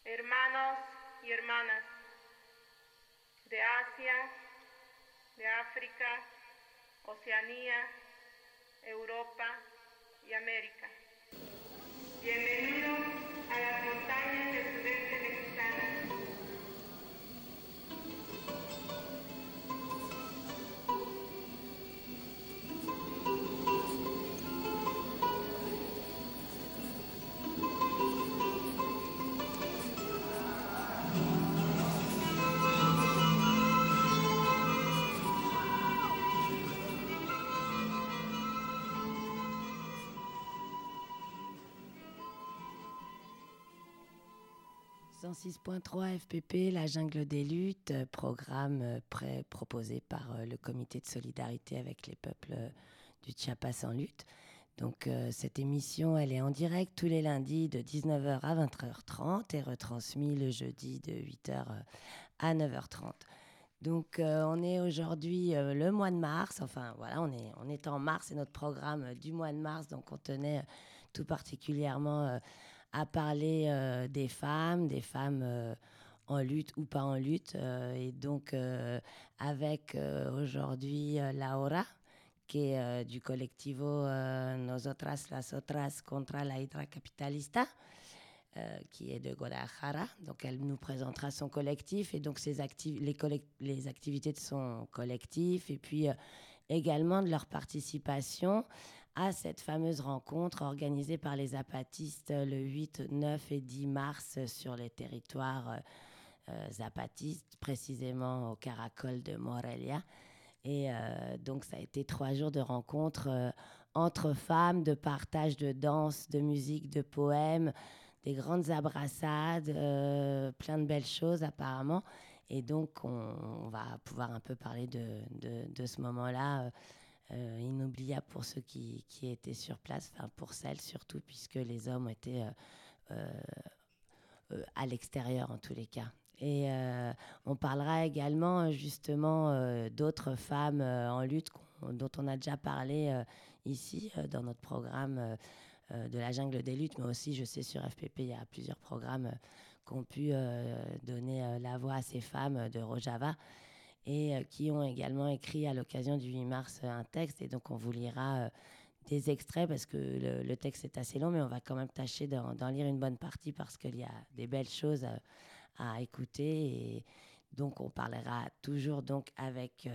hermanos y hermanas de Asia, de África, Oceanía, Europa y América. Bienvenidos a las montañas del sudeste mexicano. FPP, la jungle des luttes, programme proposé par le comité de solidarité avec les peuples du Chiapas en lutte. Donc cette émission, elle est en direct tous les lundis de 19h à 20h30 et retransmise le jeudi de 8h à 9h30. Donc on est aujourd'hui le mois de mars, enfin voilà, on est en mars, c'est notre programme du mois de mars, donc on tenait tout particulièrement à parler des femmes en lutte ou pas en lutte, et donc avec aujourd'hui Laura, qui est du collectivo Nosotras las Otras contra la Hydra Capitalista, qui est de Guadalajara. Donc elle nous présentera son collectif et donc les activités de son collectif et puis également de leur participation à cette fameuse rencontre organisée par les zapatistes le 8, 9 et 10 mars sur les territoires zapatistes, précisément au Caracol de Morelia. Et donc ça a été 3 jours de rencontres entre femmes, de partage de danse, de musique, de poèmes, des grandes abrassades, plein de belles choses apparemment. Et donc on va pouvoir un peu parler de ce moment-là inoubliable pour ceux qui étaient sur place, enfin pour celles surtout, puisque les hommes étaient à l'extérieur en tous les cas. Et on parlera également justement d'autres femmes en lutte dont on a déjà parlé ici dans notre programme de la jungle des luttes, mais aussi je sais sur FPP il y a plusieurs programmes qui ont pu donner la voix à ces femmes de Rojava et qui ont également écrit à l'occasion du 8 mars un texte, et donc on vous lira des extraits parce que le texte est assez long, mais on va quand même tâcher d'en lire une bonne partie parce qu'il y a des belles choses à écouter. Et donc on parlera toujours donc avec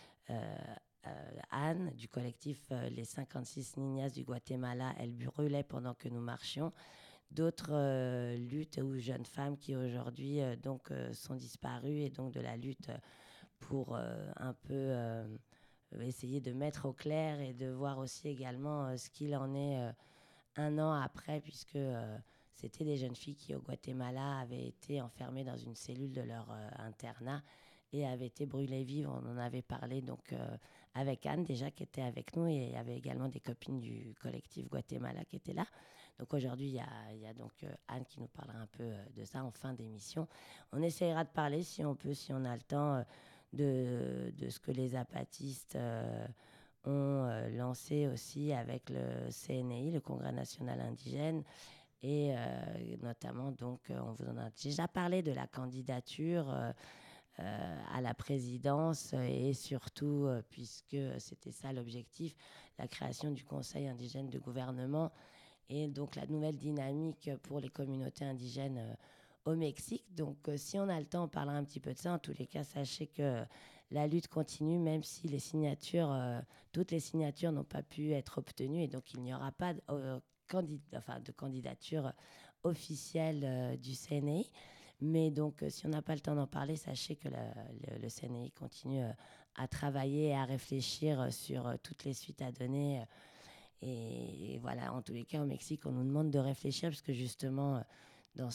Anne du collectif Les 56 Niñas du Guatemala. Elle brûlait pendant que nous marchions. D'autres luttes ou jeunes femmes qui aujourd'hui sont disparues, et donc de la lutte pour un peu essayer de mettre au clair et de voir aussi également ce qu'il en est un an après, puisque c'était des jeunes filles qui au Guatemala avaient été enfermées dans une cellule de leur internat et avaient été brûlées vives. On en avait parlé donc avec Anne déjà qui était avec nous, et il y avait également des copines du collectif Guatemala qui étaient là. Donc aujourd'hui il y a donc Anne qui nous parlera un peu de ça en fin d'émission. On essaiera de parler si on peut, si on a le temps, de ce que les zapatistes ont lancé aussi avec le CNI, le Congrès national indigène. Et notamment, donc, on vous en a déjà parlé de la candidature à la présidence, et surtout, puisque c'était ça l'objectif, la création du Conseil indigène de gouvernement, et donc la nouvelle dynamique pour les communautés indigènes au Mexique. Donc si on a le temps, on parlera un petit peu de ça. En tous les cas, sachez que la lutte continue, même si les signatures, toutes les signatures n'ont pas pu être obtenues, et donc il n'y aura pas de candidature officielle du CNI. Mais donc si on n'a pas le temps d'en parler, sachez que le CNI continue à travailler et à réfléchir sur toutes les suites à donner. Et voilà, en tous les cas, au Mexique, on nous demande de réfléchir, parce que justement, dans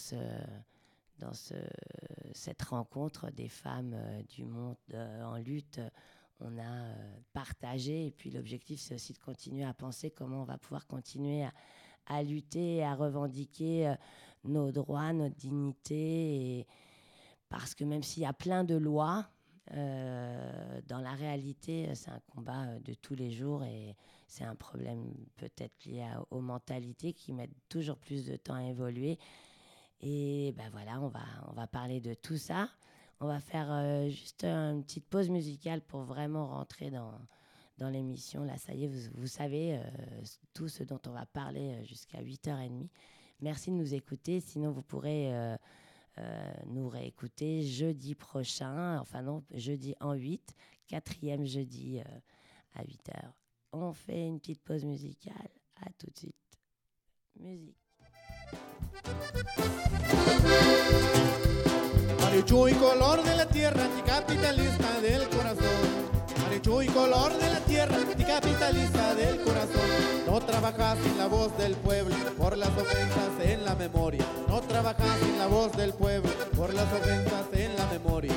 cette rencontre des femmes du monde en lutte, on a partagé, et puis l'objectif c'est aussi de continuer à penser comment on va pouvoir continuer à lutter et à revendiquer nos droits, notre dignité, et parce que même s'il y a plein de lois, dans la réalité, c'est un combat de tous les jours, et c'est un problème peut-être lié aux mentalités qui mettent toujours plus de temps à évoluer. Et ben voilà, on va parler de tout ça. On va faire juste une petite pause musicale pour vraiment rentrer dans l'émission. Là, ça y est, vous savez tout ce dont on va parler jusqu'à 8h30. Merci de nous écouter. Sinon, vous pourrez nous réécouter jeudi prochain. Enfin non, jeudi en 8, 4e jeudi à 8h. On fait une petite pause musicale. À tout de suite. Musique. Amarillo y color de la tierra, anticapitalista del corazón. Amarillo y color de la tierra, anticapitalista del corazón. No trabajas sin la voz del pueblo por las ofensas en la memoria. No trabajas sin la voz del pueblo por las ofensas en la memoria.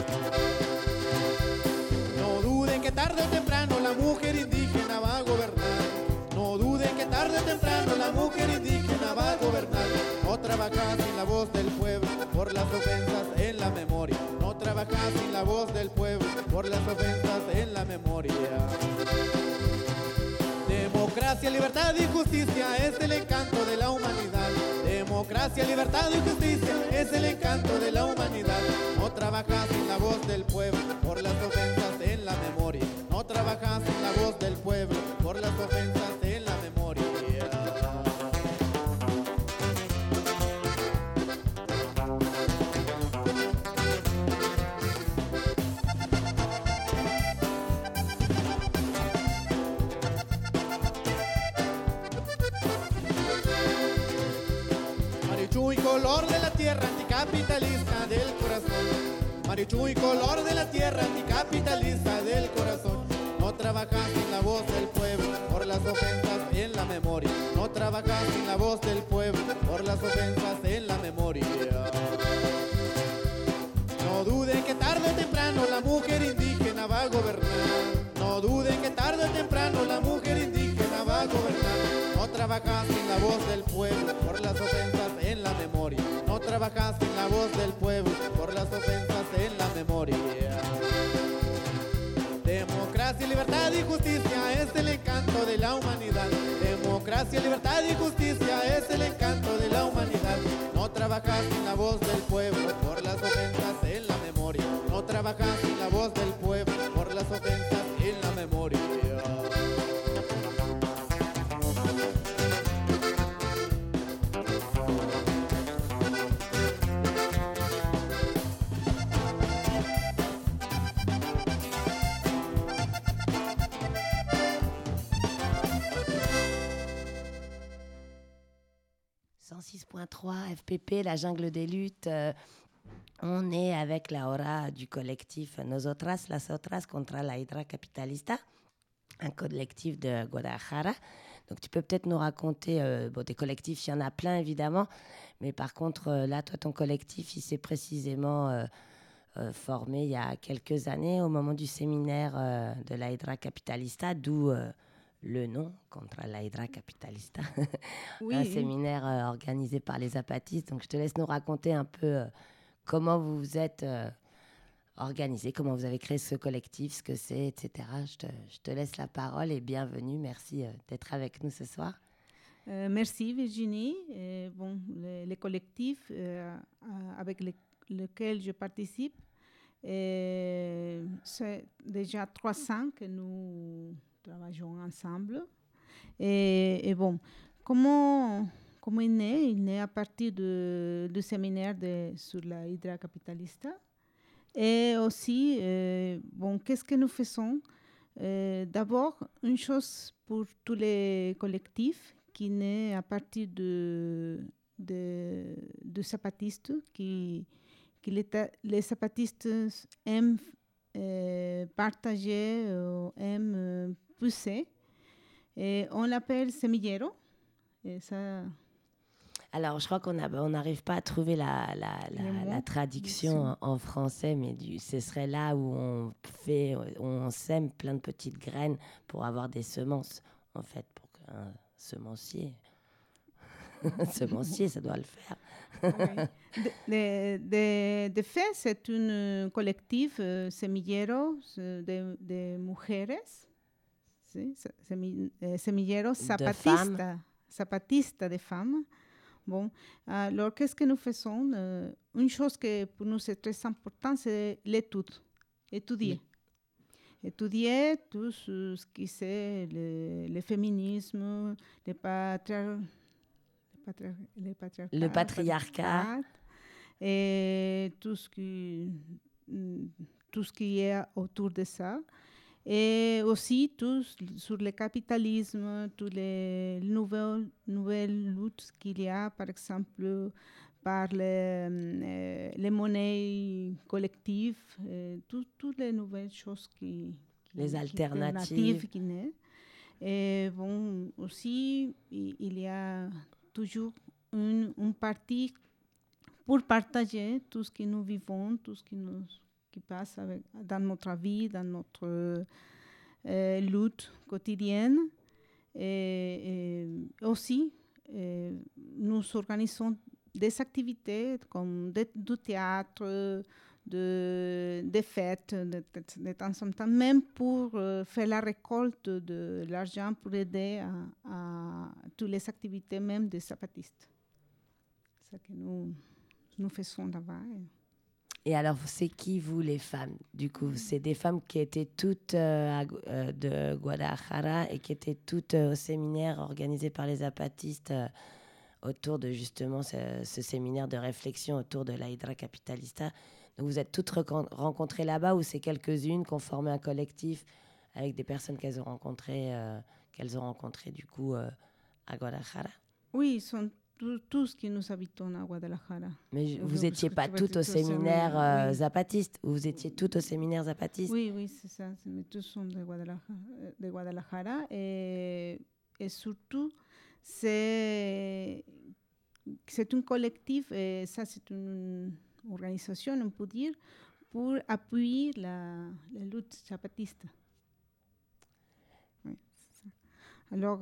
No duden que tarde o temprano la mujer indígena va a gobernar. No duden que tarde o temprano la mujer indígena va a gobernar. No trabajas sin la voz del pueblo por las ofensas en la memoria. No trabajas sin la voz del pueblo por las ofensas en la memoria. Democracia, libertad y justicia es el encanto de la humanidad. Democracia, libertad y justicia es el encanto de la humanidad. No trabajas sin la voz del pueblo por las ofensas en la memoria. No trabajas sin la voz del pueblo por las ofensas en la memoria. Marichu y color de la tierra, anticapitalista del corazón. Marichu y color de la tierra, anticapitalista del corazón. No trabajas sin la voz del pueblo por las ofensas en la memoria. No trabajas sin la voz del pueblo por las ofensas en la memoria. No duden que tarde o temprano la mujer indígena va a gobernar. No duden que tarde o temprano la mujer indígena va a gobernar. No trabajas sin la voz del pueblo por las ofensas en la memoria. No trabajas sin la voz del pueblo por las ofensas en la memoria. Democracia, libertad y justicia es el encanto de la humanidad. Democracia, libertad y justicia es el encanto de la humanidad. No trabajas sin la voz del pueblo por las ofensas en la memoria. No trabajas sin la voz del pueblo por las ofensas en la memoria. FPP, la jungle des luttes. On est avec la hora du collectif Nosotras, las Otras contra la Hydra Capitalista, un collectif de Guadalajara. Donc tu peux peut-être nous raconter, des collectifs, il y en a plein évidemment, mais par contre là, toi, ton collectif, il s'est précisément formé il y a quelques années au moment du séminaire de la Hydra Capitalista, d'où le nom, Contra la Hydra Capitalista, Oui. Un séminaire organisé par les zapatistes. Donc je te laisse nous raconter un peu comment vous vous êtes organisé, comment vous avez créé ce collectif, ce que c'est, etc. Je te laisse la parole et bienvenue. Merci d'être avec nous ce soir. Merci Virginie. Les collectifs avec lesquels je participe, c'est déjà 3 ans que nous travaillons ensemble. Et bon, comment il naît? Il naît à partir du séminaire sur la Hydra Capitalista. Et aussi, qu'est-ce que nous faisons? D'abord, une chose pour tous les collectifs qui naît à partir de zapatistes, les zapatistes aiment partager, aiment pousser. Et on l'appelle semillero. Et ça... Alors, je crois qu'on n'arrive pas à trouver la traduction en français, mais ce serait là où on sème plein de petites graines pour avoir des semences, en fait, pour qu'un semencier, ça doit le faire. Oui. De fait, c'est un collectif semillero de mujeres, ¿sí? Semillero zapatista de femmes. Bon, alors qu'est-ce que nous faisons? Une chose que pour nous c'est très important, c'est l'étude, étudier. Étudier tout ce qui c'est le féminisme, le patriarcat. Et tout ce qui est autour de ça. Et aussi tout sur le capitalisme, toutes les nouvelles luttes qu'il y a, par exemple, par les monnaies collectives, toutes les nouvelles choses les alternatives qui naissent. Et bon, aussi, il y a toujours une partie pour partager tout ce que nous vivons, tout ce qui passe dans notre vie, dans notre lutte quotidienne. Et aussi, nous organisons des activités comme du théâtre, des fêtes de temps en temps, même pour faire la récolte de l'argent pour aider à toutes les activités, même des zapatistes. C'est ce que nous faisons là-bas. Et alors, c'est qui, vous, les femmes? Du coup, c'est des femmes qui étaient toutes de Guadalajara et qui étaient toutes au séminaire organisé par les zapatistes autour de justement ce séminaire de réflexion autour de la Hydra Capitalista. Donc, vous êtes toutes rencontrées là-bas ou c'est quelques-unes qui ont formé un collectif avec des personnes qu'elles ont rencontrées du coup à Guadalajara? Oui, ils sont tous qui nous habitons à Guadalajara. Mais vous n'étiez pas toutes au séminaire zapatiste? Vous étiez toutes au séminaire zapatiste? Oui, c'est ça. Mais tous sont de Guadalajara. Et surtout, c'est un collectif, et ça c'est une organisation, on peut dire, pour appuyer la lutte zapatiste. Oui, c'est ça. Alors,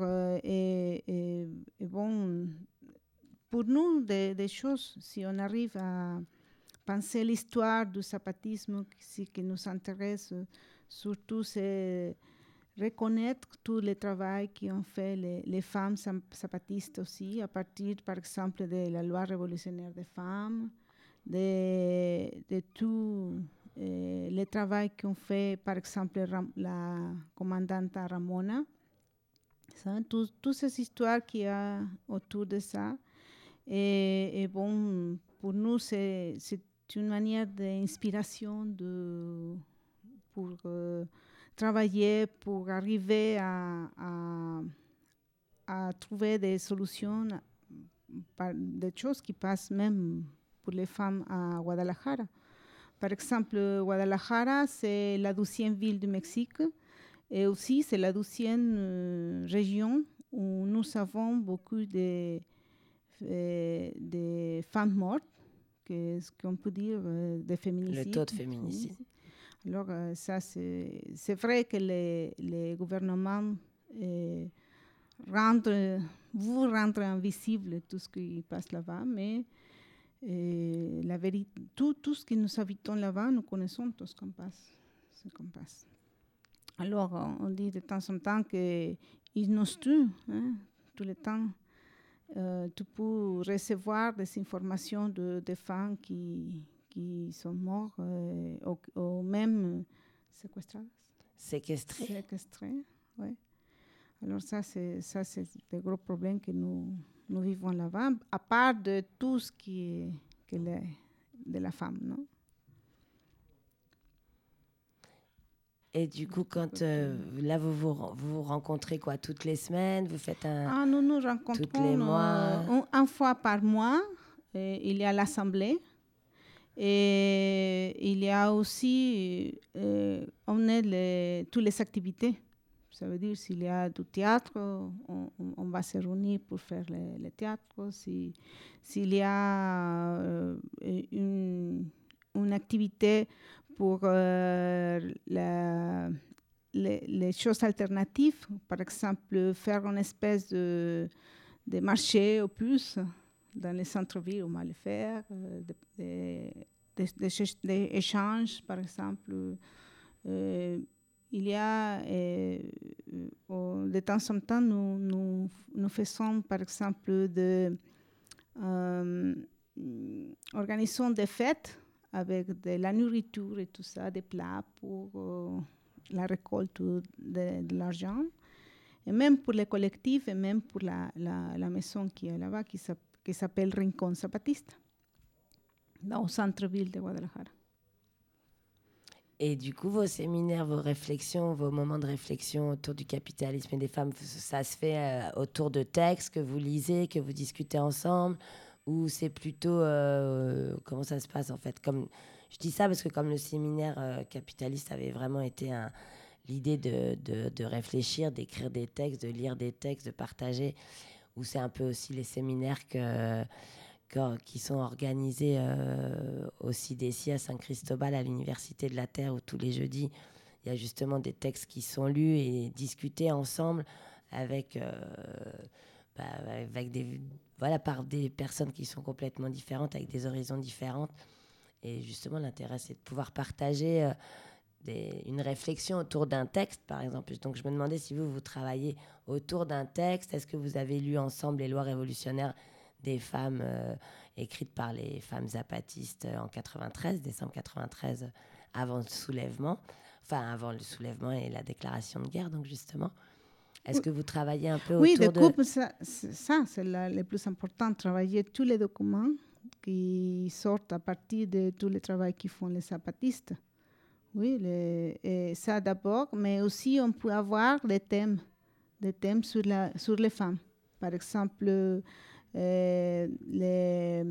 bon, pour nous, des choses, si on arrive à penser l'histoire du zapatisme, ce qui nous intéresse surtout, c'est reconnaître tout le travail qu'ont fait les femmes zapatistes aussi, à partir, par exemple, de la loi révolutionnaire des femmes, de tout le travail qu'ont fait, par exemple, la commandante Ramona. Toutes ces histoires qu'il y a autour de ça. Et bon, pour nous, c'est une manière d'inspiration pour travailler, pour arriver à trouver des solutions, des choses qui passent même pour les femmes à Guadalajara. Par exemple, Guadalajara, c'est la 12e ville du Mexique et aussi c'est la 12e région où nous avons beaucoup de femmes mortes, ce qu'on peut dire des féminicides. Le taux de féminicide. Alors, ça, c'est vrai que les gouvernements vous rendent invisible tout ce qui passe là-bas, mais la vérité, tout ce que nous habitons là-bas, nous connaissons tout ce qu'on passe. Alors, on dit de temps en temps qu'ils nous tuent, tout le temps. Tu peux recevoir des informations de femmes qui sont mortes ou même séquestrées. Oui. Alors ça, c'est des gros problèmes que nous vivons là-bas, à part de tout ce qui est de la femme, non? Et du coup, quand là, vous rencontrez quoi, toutes les semaines? Vous faites nous nous rencontrons tous les mois? Une fois par mois. Il y a l'assemblée. Et il y a aussi, on est toutes les activités. Ça veut dire s'il y a du théâtre, on va se réunir pour faire le théâtre. S'il y a une activité pour les choses alternatives, par exemple faire une espèce de marché au plus dans les centres-villes, on va le faire, des échanges, par exemple. Il y a, de temps en temps, nous faisons, par exemple, organisons des fêtes avec de la nourriture et tout ça, des plats pour la récolte de l'argent. Et même pour les collectifs et même pour la maison qui est là-bas, qui s'appelle Rincón Zapatista, au centre-ville de Guadalajara. Et du coup, vos séminaires, vos réflexions, vos moments de réflexion autour du capitalisme et des femmes, ça se fait autour de textes que vous lisez, que vous discutez ensemble, ou c'est plutôt... comment ça se passe en fait? Je dis ça parce que comme le séminaire capitaliste avait vraiment été l'idée de réfléchir, d'écrire des textes, de lire des textes, de partager, ou c'est un peu aussi les séminaires qui sont organisés aussi d'ici à Saint-Christobal, à l'Université de la Terre, où tous les jeudis, il y a justement des textes qui sont lus et discutés ensemble avec par des personnes qui sont complètement différentes, avec des horizons différents. Et justement, l'intérêt, c'est de pouvoir partager une réflexion autour d'un texte, par exemple. Donc, je me demandais si vous travaillez autour d'un texte. Est-ce que vous avez lu ensemble les lois révolutionnaires des femmes écrites par les femmes zapatistes en 93, décembre 93, avant le soulèvement et la déclaration de guerre, donc justement. Est-ce que vous travaillez un peu autour de... Oui, c'est le plus important, travailler tous les documents qui sortent à partir de tous les travaux qu'ils font les zapatistes. Oui, et ça d'abord, mais aussi on peut avoir des thèmes sur les femmes. Par exemple, les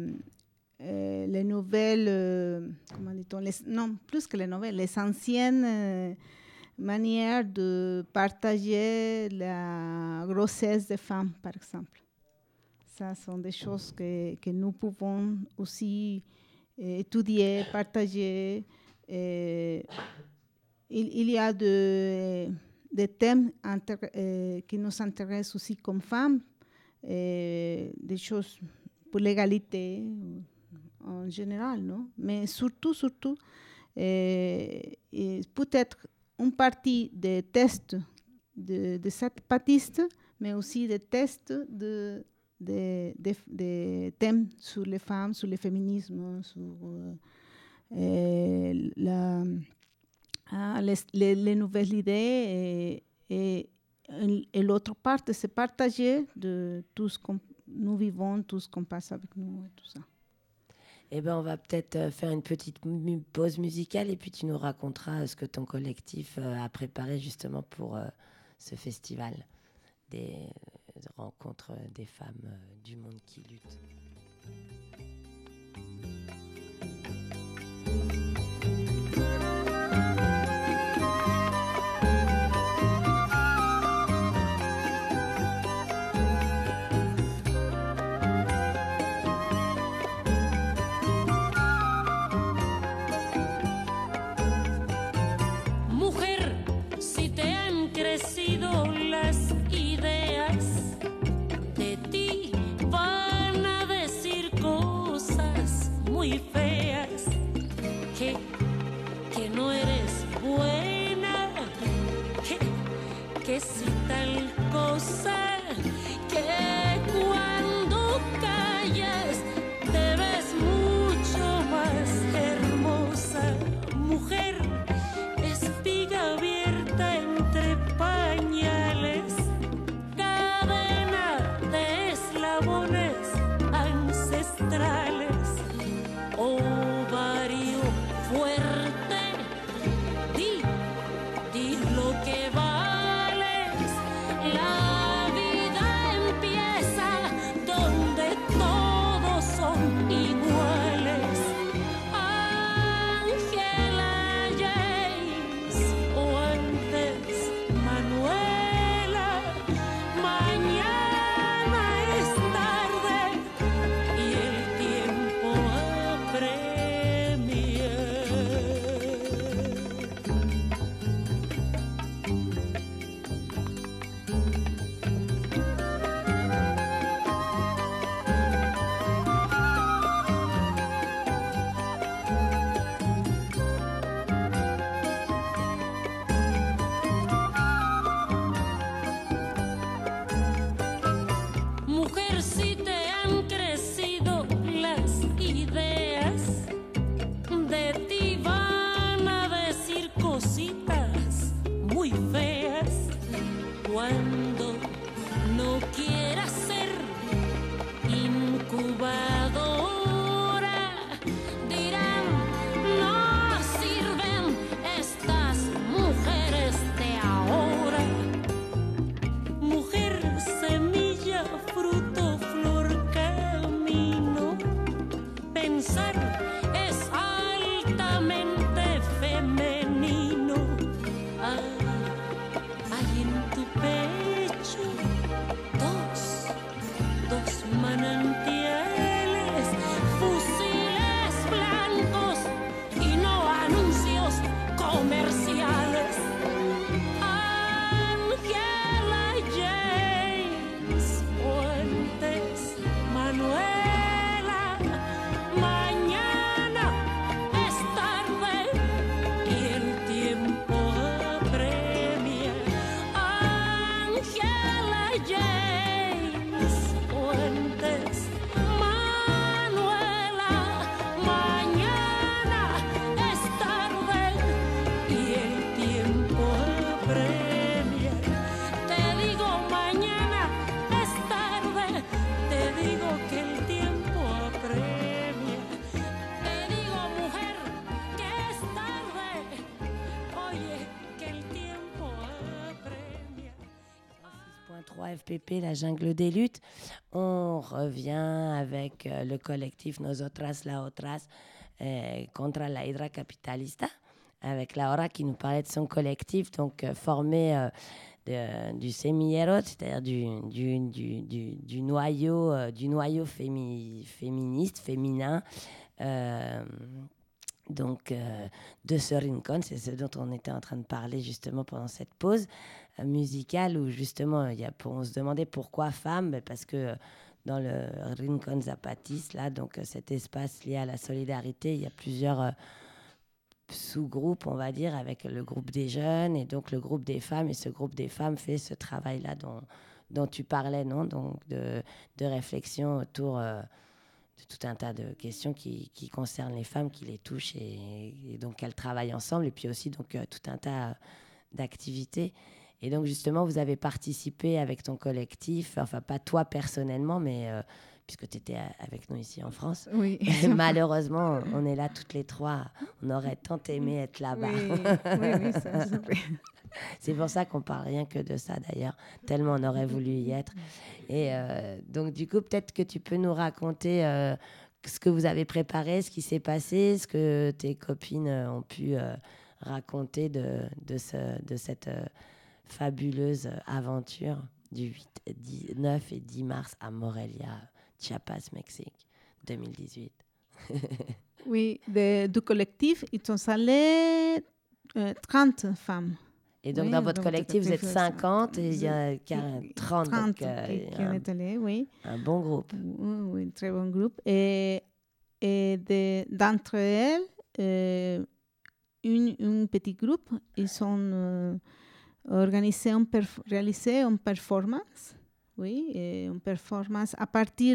nouvelles, comment dit-on, plus que les nouvelles, les anciennes manières de partager la grossesse des femmes, par exemple. Ça sont des choses que nous pouvons aussi étudier, partager. Il y a des thèmes qui nous intéressent aussi comme femmes, des choses pour l'égalité en général, non? Mais surtout, peut-être une partie des tests de zapatistes, mais aussi des tests des thèmes sur les femmes, sur le féminisme, sur les nouvelles idées. Et l'autre part, c'est partager de tout ce que nous vivons, tout ce qu'on passe avec nous et tout ça. Eh bien, on va peut-être faire une petite pause musicale et puis tu nous raconteras ce que ton collectif a préparé justement pour ce festival des rencontres des femmes du monde qui luttent. Las ideas de ti van a decir cosas muy feas, que no eres buena, que si tal cosa, que cuando callas te ves mucho más hermosa, mujer, espiga abierta entre pañales, cadena de eslabones ancestrales, o 3FPP, la jungle des luttes. On revient avec le collectif Nosotras La Otras contra la Hydra Capitalista, avec Laura qui nous parlait de son collectif, donc formé du semillero, c'est-à-dire du noyau féministe, féminin, donc de ce Rincon. C'est ce dont on était en train de parler justement pendant cette pause musicale, où justement on se demandait pourquoi femmes. Parce que dans le Rincon Zapatis, là, donc cet espace lié à la solidarité, il y a plusieurs sous-groupes, on va dire, avec le groupe des jeunes et donc le groupe des femmes. Et ce groupe des femmes fait ce travail-là dont tu parlais, non? Donc de réflexion autour de tout un tas de questions qui concernent les femmes, qui les touchent, et donc elles travaillent ensemble. Et puis aussi donc tout un tas d'activités. Et donc justement, vous avez participé avec ton collectif, enfin pas toi personnellement, mais puisque tu étais avec nous ici en France. Oui. Malheureusement, on est là toutes les trois. On aurait tant aimé être là-bas. Oui, ça. C'est pour ça qu'on parle rien que de ça d'ailleurs, tellement on aurait voulu y être. Et donc du coup, peut-être que tu peux nous raconter ce que vous avez préparé, ce qui s'est passé, ce que tes copines ont pu raconter de cette fabuleuse aventure du 9 et 10 mars à Morelia, Chiapas, Mexique, 2018. Oui, du collectif, ils sont allés 30 femmes. Et donc, oui, dans votre collectif, vous êtes 50 et il y a 30 donc, qui sont allés, oui. Un bon groupe. Oui, un très bon groupe. Et d'entre elles, un petit groupe, ils ont réalisé une performance. Oui, une performance à partir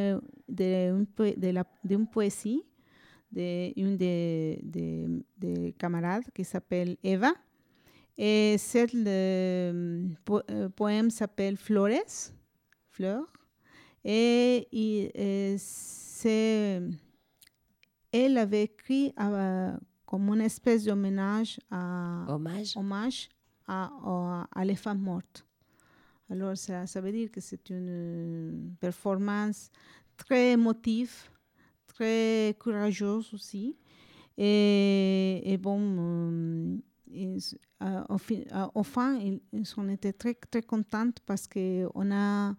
d'une poésie d'une des camarades qui s'appelle Eva. Et ce poème s'appelle Flores, fleurs. Et elle avait écrit comme une espèce d'hommage hommage à les femmes mortes. Alors, ça veut dire que c'est une performance très émotive, très courageuse aussi. Et bon, au fin, ils ont été très, très contents parce qu'on a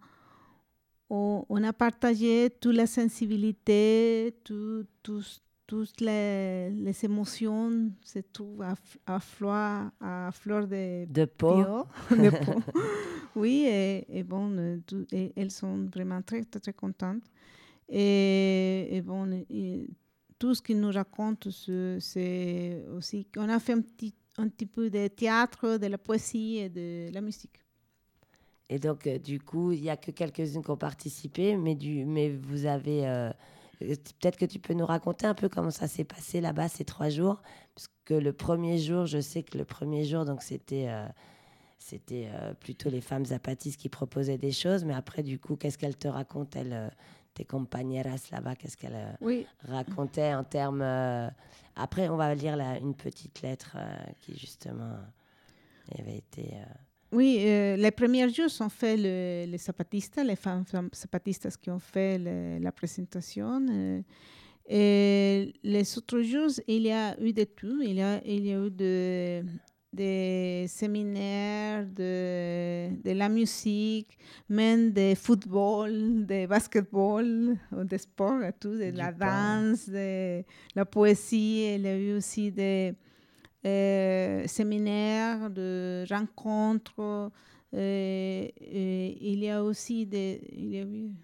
partagé toute la sensibilité, toutes les émotions se trouvent à fleur de peau. De peau. Oui, et bon, elles sont vraiment très, très, très contentes. Et bon, tout ce qu'ils nous racontent, c'est aussi qu'on a fait un petit peu de théâtre, de la poésie et de la musique. Et donc, du coup, il n'y a que quelques-unes qui ont participé, mais vous avez... peut-être que tu peux nous raconter un peu comment ça s'est passé là-bas ces 3 jours. Parce que le premier jour, je sais que le premier jour, donc c'était plutôt les femmes zapatistes qui proposaient des choses. Mais après, du coup, qu'est-ce qu'elles te racontent, tes compañeras là-bas? Qu'est-ce qu'elles racontaient en termes... Après, on va lire une petite lettre qui, justement, avait été... Oui, les premiers jours sont faits les zapatistas, les femmes zapatistas qui ont fait la présentation. Et les autres jours, il y a eu de tout. Il y a eu des séminaires, de la musique, même de football, de basketball, de sport, tout, de la danse, de la poésie. Il y a eu aussi des séminaires, de rencontres. Il y a aussi des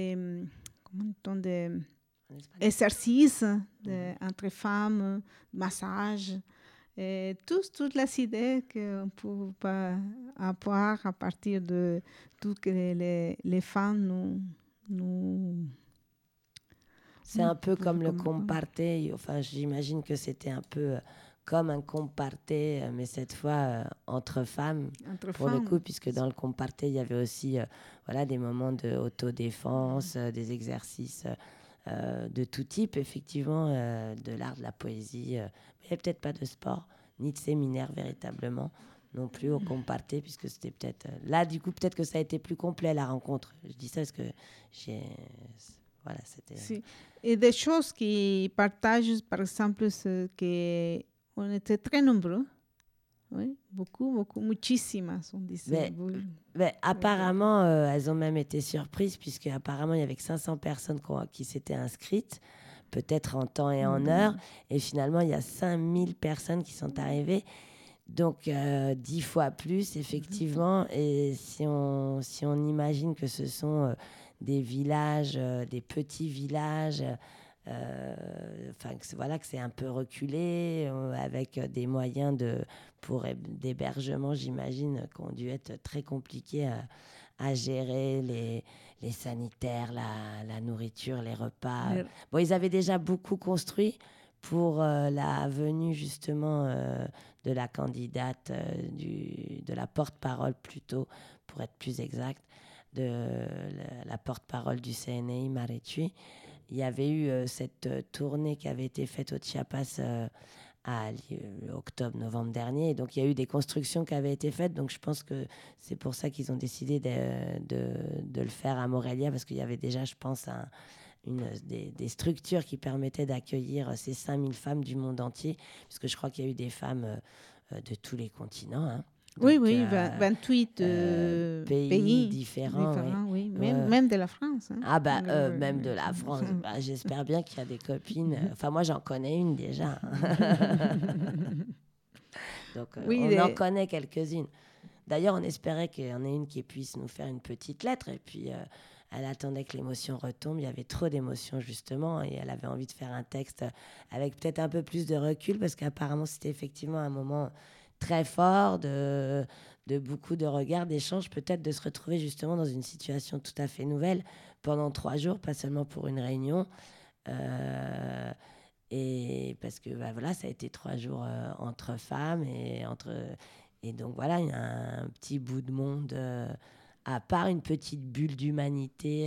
exercices entre femmes, massages. Toutes les idées qu'on peut avoir à partir de tout que les femmes nous C'est un peu comme le comparte. Enfin, j'imagine que c'était un peu comme un comparte, mais cette fois entre femmes, le coup, puisque dans le comparte, il y avait aussi des moments d'autodéfense, des exercices de tout type, effectivement, de l'art, de la poésie. Il n'y avait peut-être pas de sport, ni de séminaire véritablement, non plus au comparté, puisque c'était peut-être... là, du coup, peut-être que ça a été plus complet, la rencontre. Je dis ça parce que voilà, c'était... Sí. Et des choses qui partagent, par exemple, c'est qu'on était très nombreux. Oui, beaucoup, muchísimas, on disait. Mais apparemment, elles ont même été surprises, puisque apparemment il y avait que 500 personnes qui s'étaient inscrites, peut-être en temps et en heure, et finalement il y a 5000 personnes qui sont arrivées, donc 10 fois plus, effectivement. Et si on imagine que ce sont des villages, des petits villages, que c'est un peu reculé, avec des moyens d'hébergement, j'imagine, qui ont dû être très compliqués à gérer, les sanitaires, la nourriture, les repas. Bon, ils avaient déjà beaucoup construit pour la venue justement de la candidate, de la porte-parole plutôt, pour être plus exact, de la porte-parole du CNI, Maretui. Il y avait eu cette tournée qui avait été faite au Chiapas à octobre-novembre dernier. Et donc, il y a eu des constructions qui avaient été faites. Donc, je pense que c'est pour ça qu'ils ont décidé de le faire à Morelia, parce qu'il y avait déjà, je pense, des structures qui permettaient d'accueillir ces 5000 femmes du monde entier, puisque je crois qu'il y a eu des femmes de tous les continents, hein. Donc, oui, 28 pays différents. Oui. Même de la France. Hein. Ah même de la France. J'espère bien qu'il y a des copines. Enfin, moi, j'en connais une déjà. Donc, on en connaît quelques-unes. D'ailleurs, on espérait qu'il y en ait une qui puisse nous faire une petite lettre. Et puis, elle attendait que l'émotion retombe. Il y avait trop d'émotions, justement. Et elle avait envie de faire un texte avec peut-être un peu plus de recul, parce qu'apparemment, c'était effectivement un moment très fort, de beaucoup de regards, d'échanges, peut-être de se retrouver justement dans une situation tout à fait nouvelle pendant 3 jours, pas seulement pour une réunion. Et parce que voilà, ça a été 3 jours entre femmes, et donc voilà, il y a un petit bout de monde, à part une petite bulle d'humanité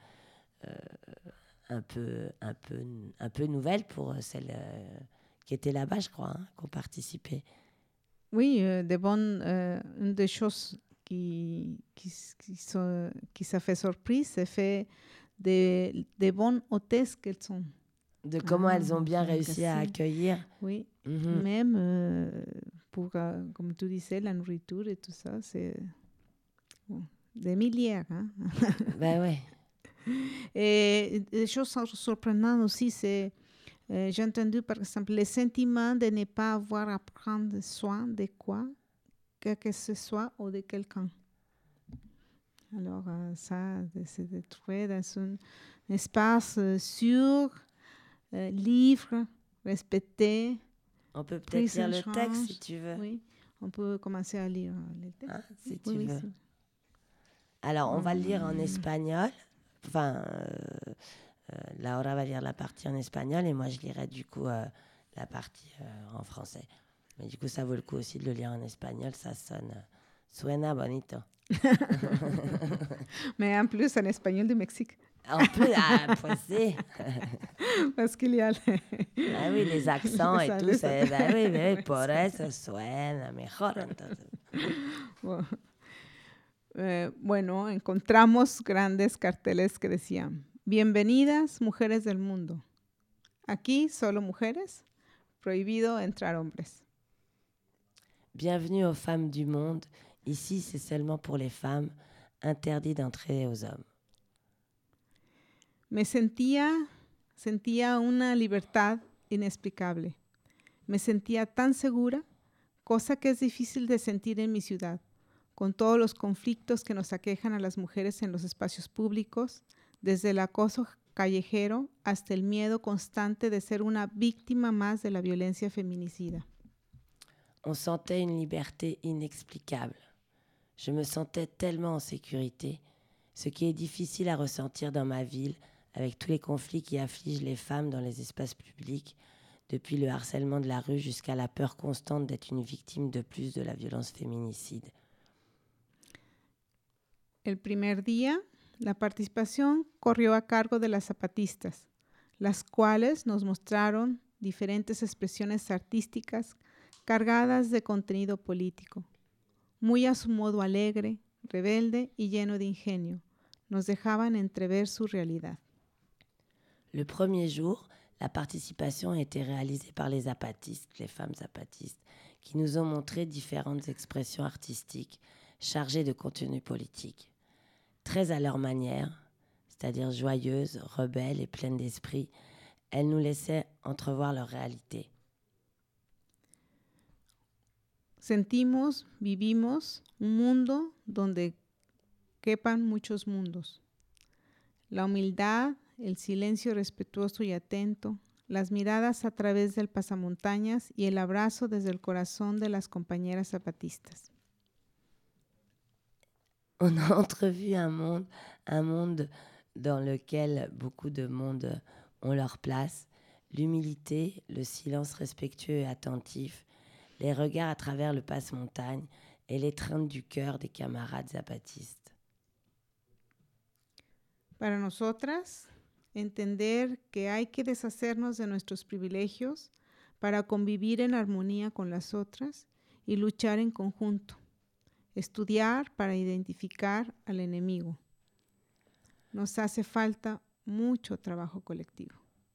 un peu nouvelle pour celles qui étaient là-bas, je crois, hein, qui ont participé. Oui, une des choses qui ça fait surprise, c'est fait des bonnes hôtesses qu'elles sont. De comment elles ont bien réussi à accueillir. Oui, même pour, comme tu disais, la nourriture et tout ça, c'est des milliards. Hein? Ben ouais. Et des choses surprenantes aussi, c'est... j'ai entendu, par exemple, le sentiment de ne pas avoir à prendre soin de quoi, que ce soit, ou de quelqu'un. Alors, ça, c'est de trouver dans un espace sûr, libre, respecté. On peut peut-être lire le texte, si tu veux. Oui, on peut commencer à lire le texte. Ah, si tu veux. Alors, on va le lire en espagnol. Enfin... Laura va lire la partie en espagnol, et moi je lirai du coup la partie en français. Mais du coup, ça vaut le coup aussi de le lire en espagnol, ça suena bonito. Mais en plus en espagnol du Mexique. En plus, pues sí. Parce qu'il y a ah oui, les accents et tout, oui, por eso suena mejor. Bueno, encontramos grandes carteles que decían: bienvenidas, mujeres del mundo. Aquí solo mujeres, prohibido entrar hombres. Bienvenue aux femmes du monde. Ici, c'est seulement pour les femmes, interdit d'entrer aux hommes. Me sentía una libertad inexplicable. Me sentía tan segura, cosa que es difícil de sentir en mi ciudad, con todos los conflictos que nos aquejan a las mujeres en los espacios públicos, desde el acoso callejero hasta el miedo constante de ser una víctima más de la violencia feminicida. On sentait une liberté inexplicable. Je me sentais tellement en sécurité, ce qui est difficile à ressentir dans ma ville, avec tous les conflits qui affligent les femmes dans les espaces publics, depuis le harcèlement de la rue jusqu'à la peur constante d'être une victime de plus de la violence féminicide. El primer día, la participación corrió a cargo de las zapatistas, las cuales nos mostraron diferentes expresiones artísticas cargadas de contenido político. muy a su modo alegre, rebelde y lleno de ingenio. Nos dejaban entrever su realidad. Le premier jour, la participation a été réalisée par les zapatistes, les femmes zapatistes, qui nous ont montré différentes expressions artistiques chargées de contenu politique. Très à leur manière, c'est-à-dire joyeuses, rebelles et pleines d'esprit, elles nous laissaient entrevoir leur réalité. Sentimos, vivimos un mundo donde quepan muchos mundos. La humildad, el silencio respetuoso y atento, las miradas a través del pasamontañas y el abrazo desde el corazón de las compañeras zapatistas. On a entrevu un monde dans lequel beaucoup de monde ont leur place, l'humilité, le silence respectueux et attentif, les regards à travers le passe-montagne et l'étreinte du cœur des camarades zapatistes. Para nosotras, entender que hay que deshacernos de nuestros privilegios para convivir en armonía con las otras y luchar en conjunto. Estudiar para identificar al enemigo. Nos hace falta mucho trabajo colectivo.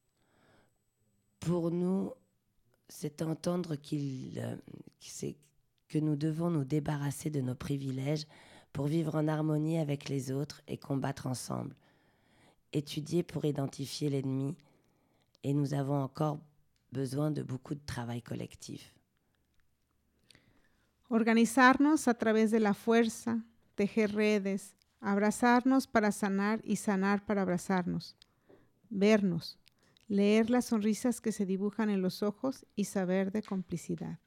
Pour nous, c'est entendre que nous devons nous débarrasser de nos privilèges pour vivre en harmonie avec les autres et combattre ensemble. Étudier pour identifier l'ennemi, et nous avons encore besoin de beaucoup de travail collectif. Organizarnos a través de la fuerza, tejer redes, abrazarnos para sanar y sanar para abrazarnos, vernos, leer las sonrisas que se dibujan en los ojos y saber de complicidad.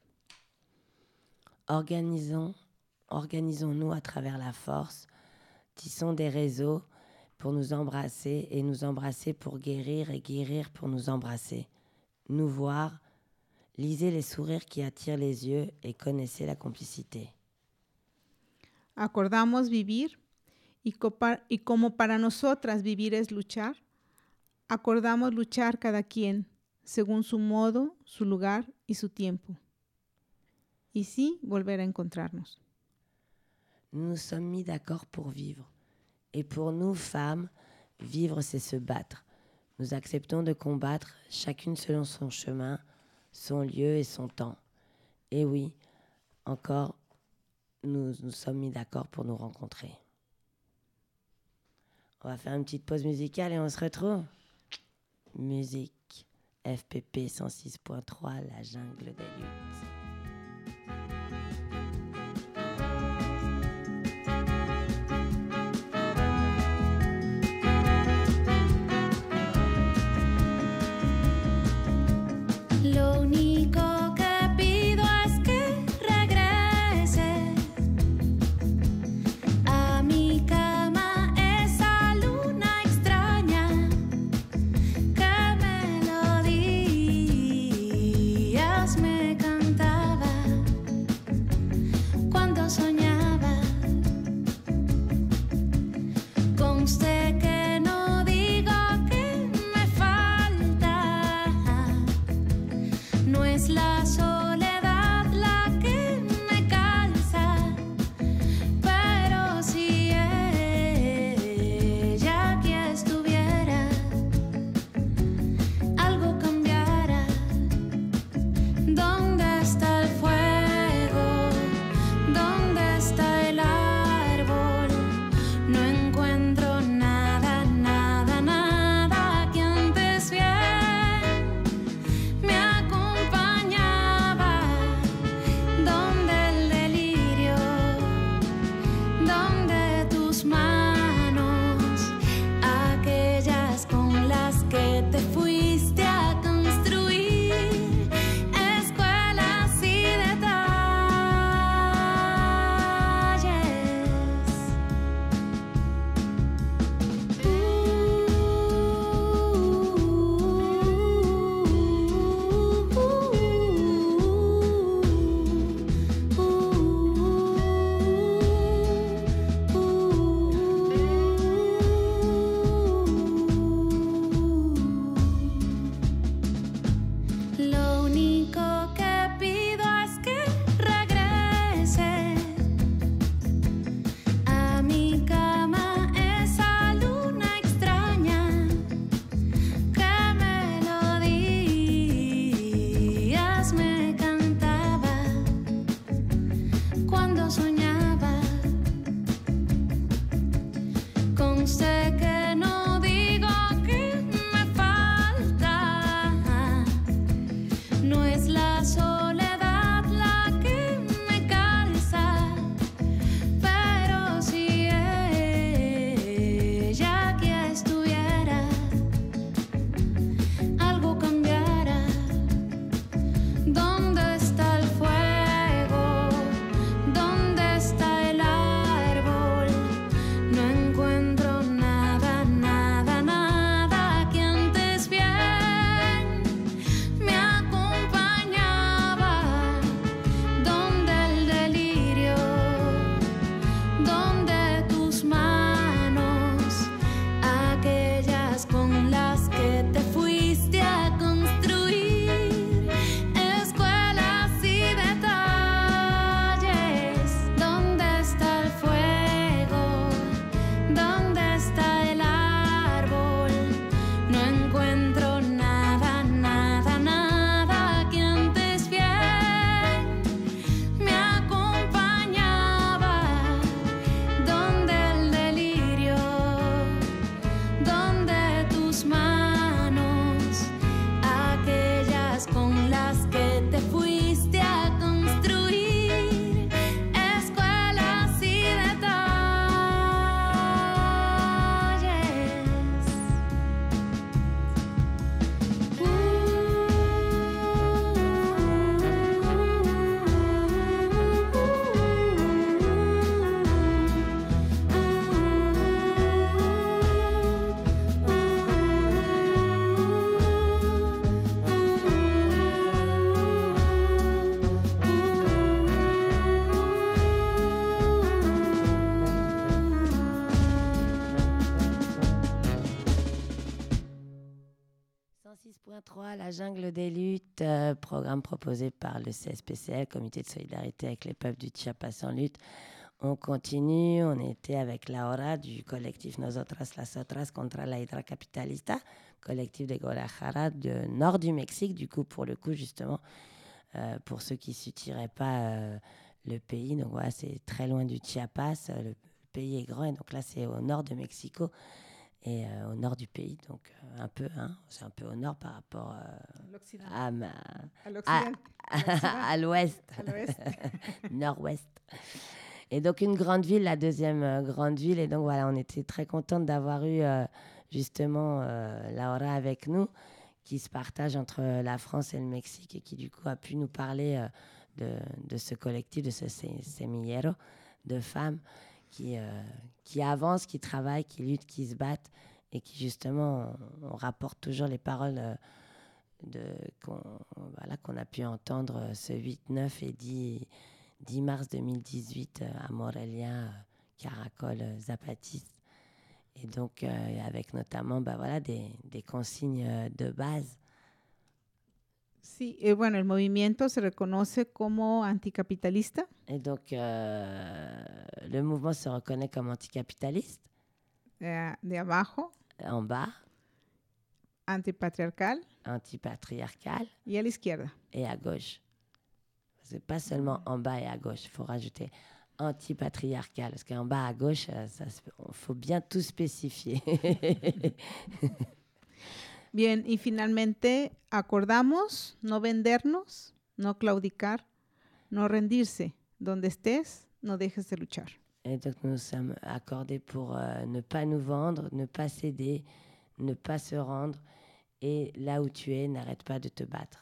Organisons-nous à travers la force, tissons des réseaux pour nous embrasser et nous embrasser pour guérir et guérir pour nous embrasser. Nous voir, lisez les sourires qui attirent les yeux et connaissez la complicité. Acordamos vivir y como para nosotras vivir es luchar, acordamos luchar cada quien según su modo, su lugar y su tiempo. Y sí, volver a encontrarnos. Nous nous sommes mis d'accord pour vivre. Et pour nous, femmes, vivre, c'est se battre. Nous acceptons de combattre, chacune selon son chemin, son lieu et son temps. Et oui, encore, nous nous sommes mis d'accord pour nous rencontrer. On va faire une petite pause musicale et on se retrouve. Musique, FPP 106.3, la jungle des luttes. Lo único que pido es que regrese a mi cama, esa luna extraña, que melodías me canta. 106.3, la jungle des luttes, programme proposé par le CSPCL, Comité de solidarité avec les peuples du Chiapas en lutte. On continue, on était avec Laura du collectif Nosotras las Otras contra la Hydra Capitalista, collectif de Guadalajara, du nord du Mexique, du coup, pour le coup, justement, pour ceux qui ne situeraient pas le pays. Donc voilà, c'est très loin du Chiapas, le pays est grand, et donc là, c'est au nord de Mexico. Et au nord du pays, donc un peu, hein, c'est un peu au nord par rapport à, à l'ouest, nord-ouest. Et donc une grande ville, la deuxième grande ville. Et donc voilà, on était très contente d'avoir eu justement Laura avec nous, qui se partage entre la France et le Mexique et qui du coup a pu nous parler de ce collectif, de ce semillero de femmes qui avancent, qui travaillent, qui luttent, qui se battent et qui justement, on rapporte toujours les paroles qu'on a pu entendre ce 8, 9 et 10 mars 2018 à Morelia, Caracol, Zapatiste. Et donc, avec notamment des consignes de base. Sí, bueno, el movimiento se reconoce como anticapitalista. Et donc, le mouvement se reconnaît comme anticapitaliste. De abajo. En bas. Antipatriarcal. Antipatriarcal. Y a la izquierda. Et à gauche. C'est pas seulement en bas et à gauche. Il faut rajouter antipatriarcal. Parce qu'en bas à gauche, il faut bien tout spécifier. Bien, y finalmente acordamos no vendernos, no claudicar, no rendirse. Donde estés, no dejes de luchar. Et donc nous sommes accordés pour ne pas nous vendre, ne pas céder, ne pas se rendre. Et là où tu es, n'arrête pas de te battre.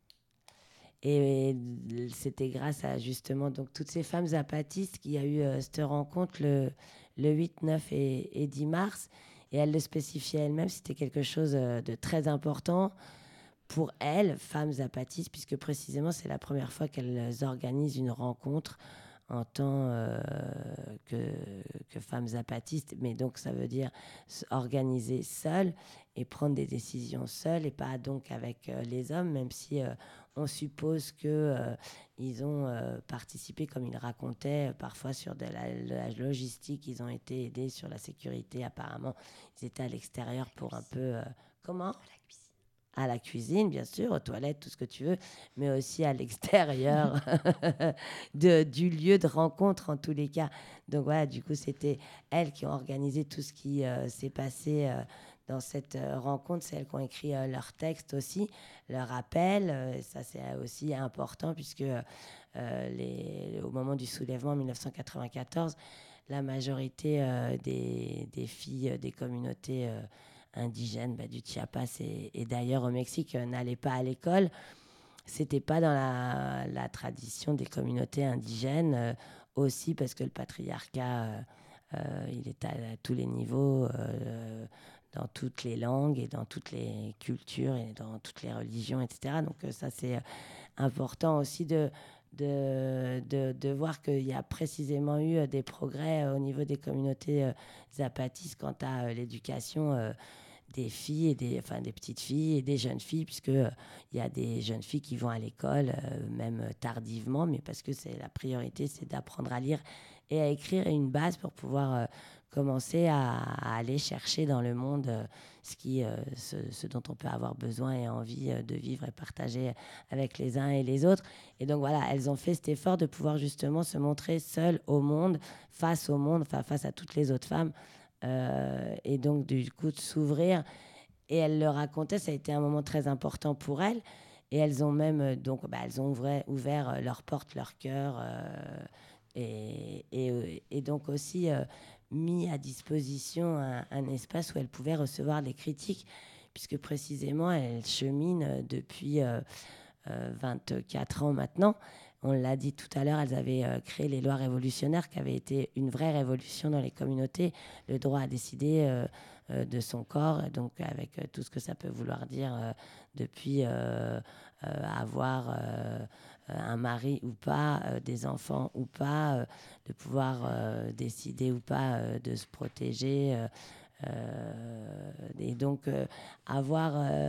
Et c'était grâce à justement donc, toutes ces femmes zapatistes qu'il y a eu cette rencontre le 8, 9 et 10 mars. Et elle le spécifiait elle-même, c'était quelque chose de très important pour elles, femmes zapatistes, puisque précisément c'est la première fois qu'elles organisent une rencontre en tant que femmes zapatistes. Mais donc ça veut dire organiser seules et prendre des décisions seules et pas donc avec les hommes, même si on suppose qu'ils ont participé, comme ils racontaient, parfois sur de la logistique, ils ont été aidés sur la sécurité apparemment. Ils étaient à l'extérieur pour un peu... comment ? À la cuisine, bien sûr, aux toilettes, tout ce que tu veux, mais aussi à l'extérieur du lieu de rencontre en tous les cas. Donc voilà, du coup, c'était elles qui ont organisé tout ce qui s'est passé dans cette rencontre. C'est elles qui ont écrit leur texte aussi, leur appel. Ça, c'est aussi important puisque au moment du soulèvement en 1994, la majorité des filles des communautés indigènes du Chiapas et d'ailleurs au Mexique n'allaient pas à l'école. C'était pas dans la tradition des communautés indigènes, aussi parce que le patriarcat il est à tous les niveaux, dans toutes les langues et dans toutes les cultures et dans toutes les religions, etc. Donc ça c'est important aussi de voir qu'il y a précisément eu des progrès au niveau des communautés zapatistes quant à l'éducation des filles, et des petites filles et des jeunes filles, puisqu'il y a des jeunes filles qui vont à l'école, même tardivement, mais parce que la priorité, c'est d'apprendre à lire et à écrire une base pour pouvoir commencer à aller chercher dans le monde ce dont on peut avoir besoin et envie de vivre et partager avec les uns et les autres. Et donc voilà, elles ont fait cet effort de pouvoir justement se montrer seules au monde, face à toutes les autres femmes, et donc du coup de s'ouvrir. Et elles le racontaient, ça a été un moment très important pour elles. Et elles ont même elles ont ouvert leurs portes, leur cœur, et donc aussi mis à disposition un espace où elles pouvaient recevoir des critiques, puisque précisément elles cheminent depuis 24 ans maintenant. On l'a dit tout à l'heure, elles avaient créé les lois révolutionnaires qui avaient été une vraie révolution dans les communautés, le droit à décider de son corps, donc avec tout ce que ça peut vouloir dire depuis avoir un mari ou pas, des enfants ou pas, de pouvoir décider ou pas de se protéger, et donc avoir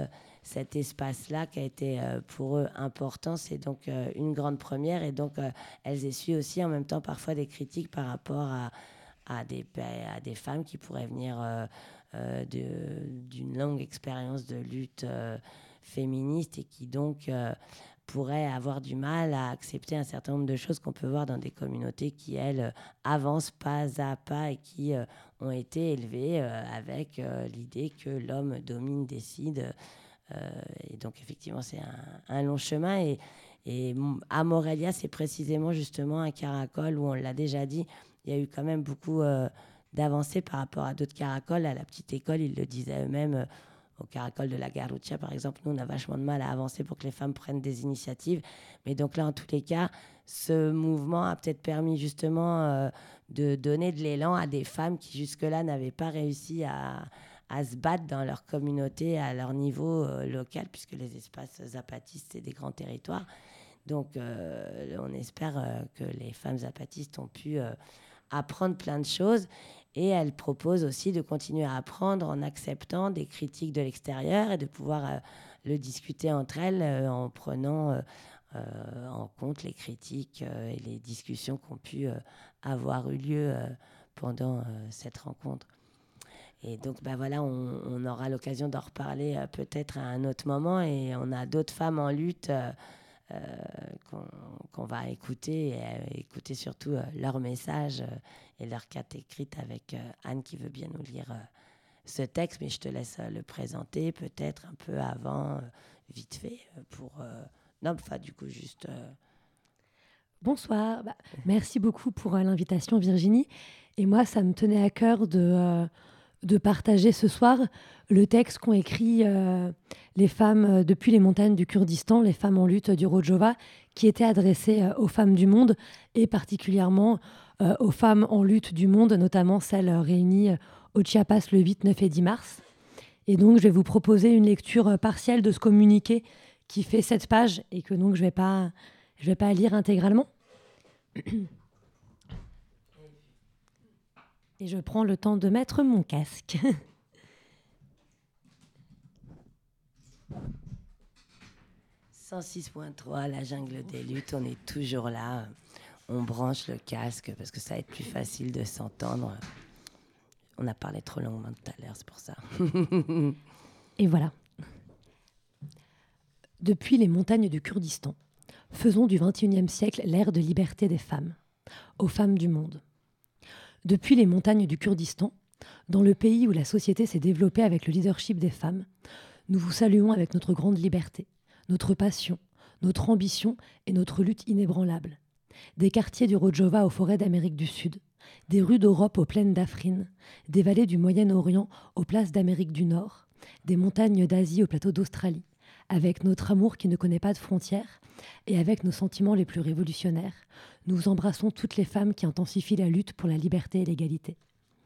cet espace-là qui a été pour eux important. C'est donc une grande première. Et donc, elles essuient aussi en même temps parfois des critiques par rapport à des femmes qui pourraient venir d'une longue expérience de lutte féministe et qui donc pourraient avoir du mal à accepter un certain nombre de choses qu'on peut voir dans des communautés qui, elles, avancent pas à pas et qui ont été élevées avec l'idée que l'homme domine, décide. Et donc, effectivement, c'est un long chemin. Et à Morelia, c'est précisément justement un caracol où, on l'a déjà dit, il y a eu quand même beaucoup d'avancées par rapport à d'autres caracoles. À la petite école, ils le disaient eux-mêmes. Au caracol de la Garrucha, par exemple, nous, on a vachement de mal à avancer pour que les femmes prennent des initiatives. Mais donc là, en tous les cas, ce mouvement a peut-être permis justement de donner de l'élan à des femmes qui jusque-là n'avaient pas réussi à se battre dans leur communauté, à leur niveau local, puisque les espaces zapatistes, c'est des grands territoires. Donc, on espère que les femmes zapatistes ont pu apprendre plein de choses. Et elle propose aussi de continuer à apprendre en acceptant des critiques de l'extérieur et de pouvoir le discuter entre elles en prenant en compte les critiques et les discussions qui ont pu avoir eu lieu pendant cette rencontre. Et donc, voilà, on aura l'occasion d'en reparler peut-être à un autre moment. Et on a d'autres femmes en lutte qu'on va écouter, et écouter surtout leurs messages et leurs cartes écrites avec Anne qui veut bien nous lire ce texte, mais je te laisse le présenter peut-être un peu avant, vite fait, pour... non, enfin, du coup, juste... Bonsoir, merci beaucoup pour l'invitation Virginie. Et moi, ça me tenait à cœur de partager ce soir le texte qu'ont écrit les femmes depuis les montagnes du Kurdistan, les femmes en lutte du Rojava, qui était adressé aux femmes du monde et particulièrement aux femmes en lutte du monde, notamment celles réunies au Chiapas le 8, 9 et 10 mars. Et donc, je vais vous proposer une lecture partielle de ce communiqué qui fait 7 pages et que donc je vais pas lire intégralement. Et je prends le temps de mettre mon casque. « 106.3, la jungle des luttes, on est toujours là. On branche le casque parce que ça va être plus facile de s'entendre. On a parlé trop longuement tout à l'heure, c'est pour ça. » Et voilà. Depuis les montagnes du Kurdistan, faisons du XXIe siècle l'ère de liberté des femmes, aux femmes du monde. Depuis les montagnes du Kurdistan, dans le pays où la société s'est développée avec le leadership des femmes, nous vous saluons avec notre grande liberté, notre passion, notre ambition et notre lutte inébranlable. Des quartiers du Rojava aux forêts d'Amérique du Sud, des rues d'Europe aux plaines d'Afrine, des vallées du Moyen-Orient aux places d'Amérique du Nord, des montagnes d'Asie aux plateaux d'Australie, avec notre amour qui ne connaît pas de frontières et avec nos sentiments les plus révolutionnaires, nous embrassons toutes les femmes qui intensifient la lutte pour la liberté et l'égalité.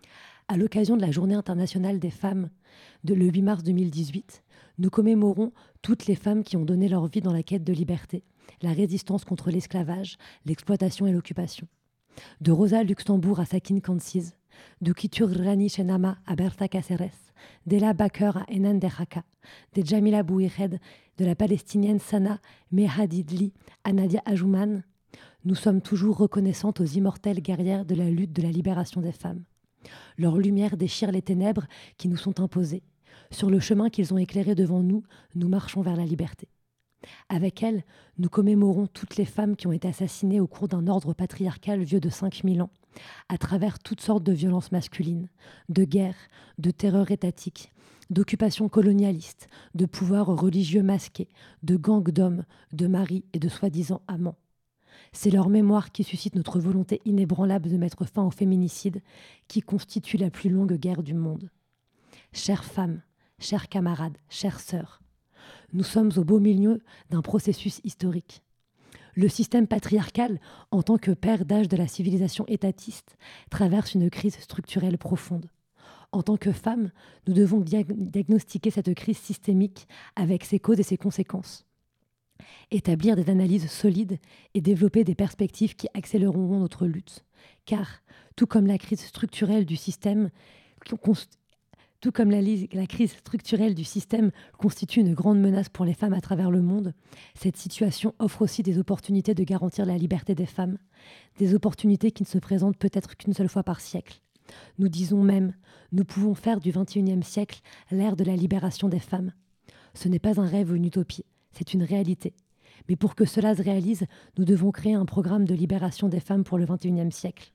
À l'occasion de la Journée internationale des femmes, le 8 mars 2018, nous commémorons toutes les femmes qui ont donné leur vie dans la quête de liberté, la résistance contre l'esclavage, l'exploitation et l'occupation. De Rosa Luxembourg à Sakin Kansiz, de Kitur Rani Shenama à Bertha Cáceres, d'Ella Baker à Enan Derhaka, de Jamila Bouired, de la palestinienne Sana Mehadidli à Nadia Ajouman, nous sommes toujours reconnaissantes aux immortelles guerrières de la lutte de la libération des femmes. Leur lumière déchire les ténèbres qui nous sont imposées. Sur le chemin qu'ils ont éclairé devant nous, nous marchons vers la liberté. Avec elles, nous commémorons toutes les femmes qui ont été assassinées au cours d'un ordre patriarcal vieux de 5000 ans, à travers toutes sortes de violences masculines, de guerres, de terreur étatique, d'occupations colonialistes, de pouvoirs religieux masqués, de gangs d'hommes, de maris et de soi-disant amants. C'est leur mémoire qui suscite notre volonté inébranlable de mettre fin au féminicide qui constitue la plus longue guerre du monde. Chères femmes, chers camarades, chères sœurs, nous sommes au beau milieu d'un processus historique. Le système patriarcal, en tant que père d'âge de la civilisation étatiste, traverse une crise structurelle profonde. En tant que femmes, nous devons diagnostiquer cette crise systémique avec ses causes et ses conséquences. Établir des analyses solides et développer des perspectives qui accéléreront notre lutte. Car, tout comme la crise structurelle du système Tout comme la crise structurelle du système constitue une grande menace pour les femmes à travers le monde, cette situation offre aussi des opportunités de garantir la liberté des femmes, des opportunités qui ne se présentent peut-être qu'une seule fois par siècle. Nous disons même, nous pouvons faire du XXIe siècle l'ère de la libération des femmes. Ce n'est pas un rêve ou une utopie, c'est une réalité. Mais pour que cela se réalise, nous devons créer un programme de libération des femmes pour le XXIe siècle.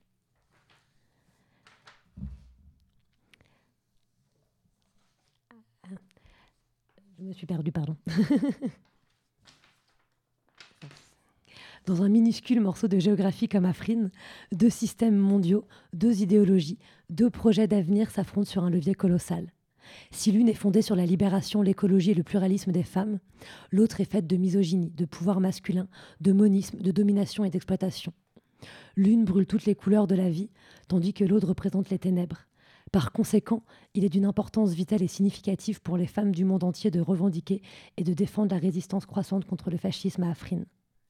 Je me suis perdue, pardon. Dans un minuscule morceau de géographie comme Afrin, 2 systèmes mondiaux, 2 idéologies, 2 projets d'avenir s'affrontent sur un levier colossal. Si l'une est fondée sur la libération, l'écologie et le pluralisme des femmes, l'autre est faite de misogynie, de pouvoir masculin, de monisme, de domination et d'exploitation. L'une brûle toutes les couleurs de la vie, tandis que l'autre représente les ténèbres. Par conséquent, il est d'une importance vitale et significative pour les femmes du monde entier de revendiquer et de défendre la résistance croissante contre le fascisme à Afrin.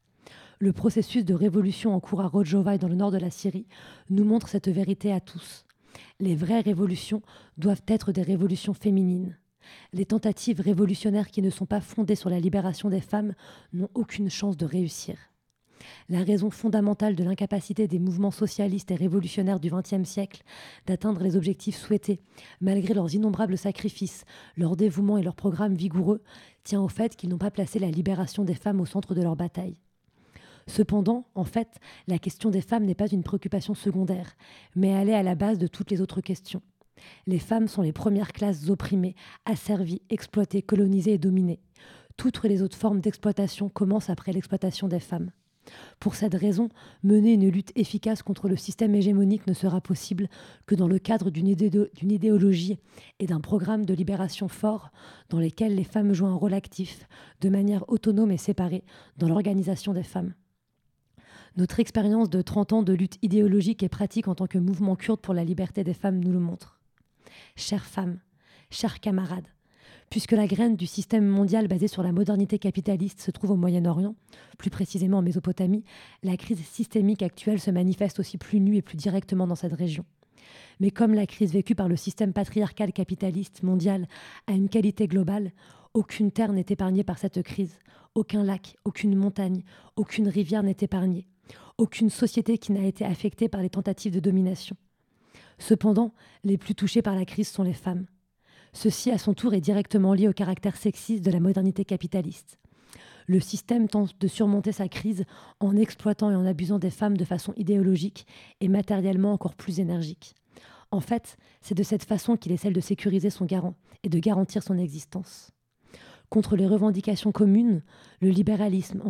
Le processus de révolution en cours à Rojava et dans le nord de la Syrie nous montre cette vérité à tous. Les vraies révolutions doivent être des révolutions féminines. Les tentatives révolutionnaires qui ne sont pas fondées sur la libération des femmes n'ont aucune chance de réussir. La raison fondamentale de l'incapacité des mouvements socialistes et révolutionnaires du XXe siècle d'atteindre les objectifs souhaités, malgré leurs innombrables sacrifices, leur dévouement et leurs programmes vigoureux, tient au fait qu'ils n'ont pas placé la libération des femmes au centre de leur bataille. Cependant, en fait, la question des femmes n'est pas une préoccupation secondaire, mais elle est à la base de toutes les autres questions. Les femmes sont les premières classes opprimées, asservies, exploitées, colonisées et dominées. Toutes les autres formes d'exploitation commencent après l'exploitation des femmes. Pour cette raison, mener une lutte efficace contre le système hégémonique ne sera possible que dans le cadre d'une idéologie et d'un programme de libération fort dans lesquels les femmes jouent un rôle actif, de manière autonome et séparée, dans l'organisation des femmes. Notre expérience de 30 ans de lutte idéologique et pratique en tant que mouvement kurde pour la liberté des femmes nous le montre. Chères femmes, chers camarades, puisque la graine du système mondial basé sur la modernité capitaliste se trouve au Moyen-Orient, plus précisément en Mésopotamie, la crise systémique actuelle se manifeste aussi plus nue et plus directement dans cette région. Mais comme la crise vécue par le système patriarcal capitaliste mondial a une qualité globale, aucune terre n'est épargnée par cette crise, aucun lac, aucune montagne, aucune rivière n'est épargnée, aucune société qui n'a été affectée par les tentatives de domination. Cependant, les plus touchées par la crise sont les femmes. Ceci, à son tour, est directement lié au caractère sexiste de la modernité capitaliste. Le système tente de surmonter sa crise en exploitant et en abusant des femmes de façon idéologique et matériellement encore plus énergique. En fait, c'est de cette façon qu'il essaie de sécuriser son garant et de garantir son existence. Contre les revendications communes, le libéralisme,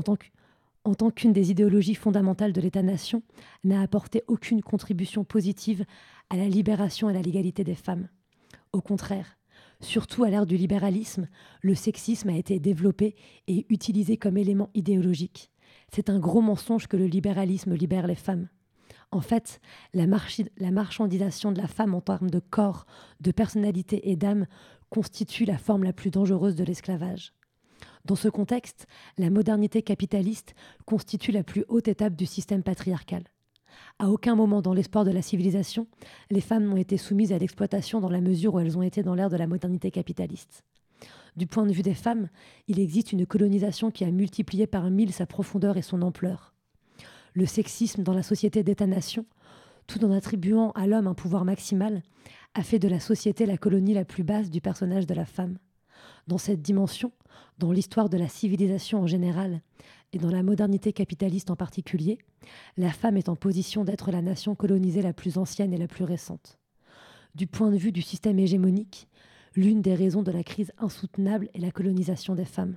en tant qu'une des idéologies fondamentales de l'État-nation, n'a apporté aucune contribution positive à la libération et à la légalité des femmes. Au contraire, surtout à l'ère du libéralisme, le sexisme a été développé et utilisé comme élément idéologique. C'est un gros mensonge que le libéralisme libère les femmes. En fait, la marchandisation de la femme en termes de corps, de personnalité et d'âme constitue la forme la plus dangereuse de l'esclavage. Dans ce contexte, la modernité capitaliste constitue la plus haute étape du système patriarcal. À aucun moment dans l'espoir de la civilisation, les femmes n'ont été soumises à l'exploitation dans la mesure où elles ont été dans l'ère de la modernité capitaliste. Du point de vue des femmes, il existe une colonisation qui a multiplié par 1000 sa profondeur et son ampleur. Le sexisme dans la société d'État-nation, tout en attribuant à l'homme un pouvoir maximal, a fait de la société la colonie la plus basse du personnage de la femme. Dans cette dimension, dans l'histoire de la civilisation en général et dans la modernité capitaliste en particulier, la femme est en position d'être la nation colonisée la plus ancienne et la plus récente. Du point de vue du système hégémonique, l'une des raisons de la crise insoutenable est la colonisation des femmes.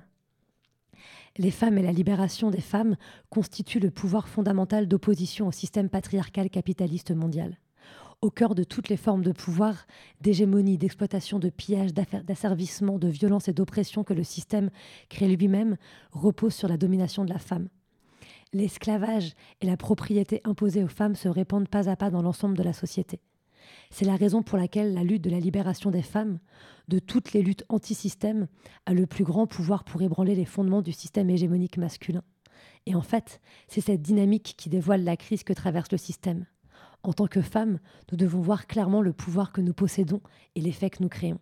Les femmes et la libération des femmes constituent le pouvoir fondamental d'opposition au système patriarcal capitaliste mondial. Au cœur de toutes les formes de pouvoir, d'hégémonie, d'exploitation, de pillage, d'asservissement, de violence et d'oppression que le système crée lui-même, repose sur la domination de la femme. L'esclavage et la propriété imposée aux femmes se répandent pas à pas dans l'ensemble de la société. C'est la raison pour laquelle la lutte de la libération des femmes, de toutes les luttes anti-système, a le plus grand pouvoir pour ébranler les fondements du système hégémonique masculin. Et en fait, c'est cette dynamique qui dévoile la crise que traverse le système. En tant que femmes, nous devons voir clairement le pouvoir que nous possédons et l'effet que nous créons.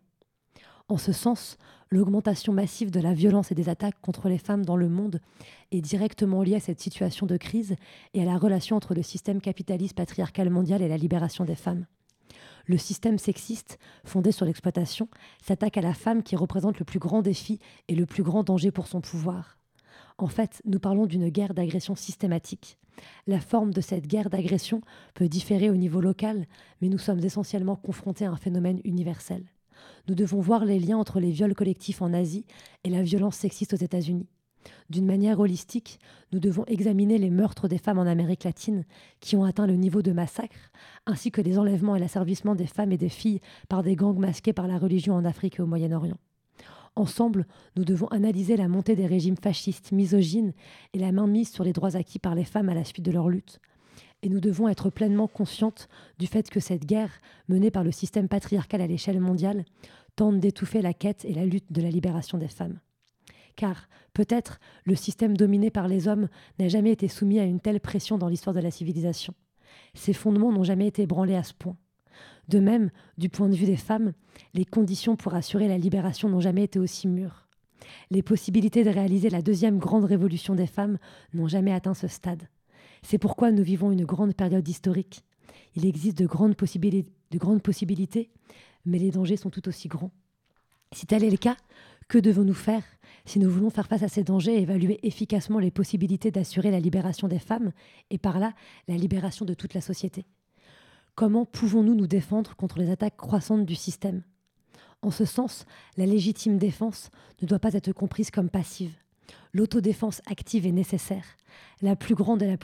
En ce sens, l'augmentation massive de la violence et des attaques contre les femmes dans le monde est directement liée à cette situation de crise et à la relation entre le système capitaliste patriarcal mondial et la libération des femmes. Le système sexiste, fondé sur l'exploitation, s'attaque à la femme qui représente le plus grand défi et le plus grand danger pour son pouvoir. En fait, nous parlons d'une guerre d'agression systématique. La forme de cette guerre d'agression peut différer au niveau local, mais nous sommes essentiellement confrontés à un phénomène universel. Nous devons voir les liens entre les viols collectifs en Asie et la violence sexiste aux États-Unis. D'une manière holistique, nous devons examiner les meurtres des femmes en Amérique latine qui ont atteint le niveau de massacre, ainsi que les enlèvements et l'asservissement des femmes et des filles par des gangs masqués par la religion en Afrique et au Moyen-Orient. Ensemble, nous devons analyser la montée des régimes fascistes, misogynes et la mainmise sur les droits acquis par les femmes à la suite de leur lutte. Et nous devons être pleinement conscientes du fait que cette guerre, menée par le système patriarcal à l'échelle mondiale, tente d'étouffer la quête et la lutte de la libération des femmes. Car, peut-être, le système dominé par les hommes n'a jamais été soumis à une telle pression dans l'histoire de la civilisation. Ses fondements n'ont jamais été ébranlés à ce point. De même, du point de vue des femmes, les conditions pour assurer la libération n'ont jamais été aussi mûres. Les possibilités de réaliser la deuxième grande révolution des femmes n'ont jamais atteint ce stade. C'est pourquoi nous vivons une grande période historique. Il existe de grandes possibilités, mais les dangers sont tout aussi grands. Si tel est le cas, que devons-nous faire si nous voulons faire face à ces dangers et évaluer efficacement les possibilités d'assurer la libération des femmes et par là la libération de toute la société ? Comment pouvons-nous nous défendre contre les attaques croissantes du système ? En ce sens, la légitime défense ne doit pas être comprise comme passive. L'autodéfense active est nécessaire. La plus grande et la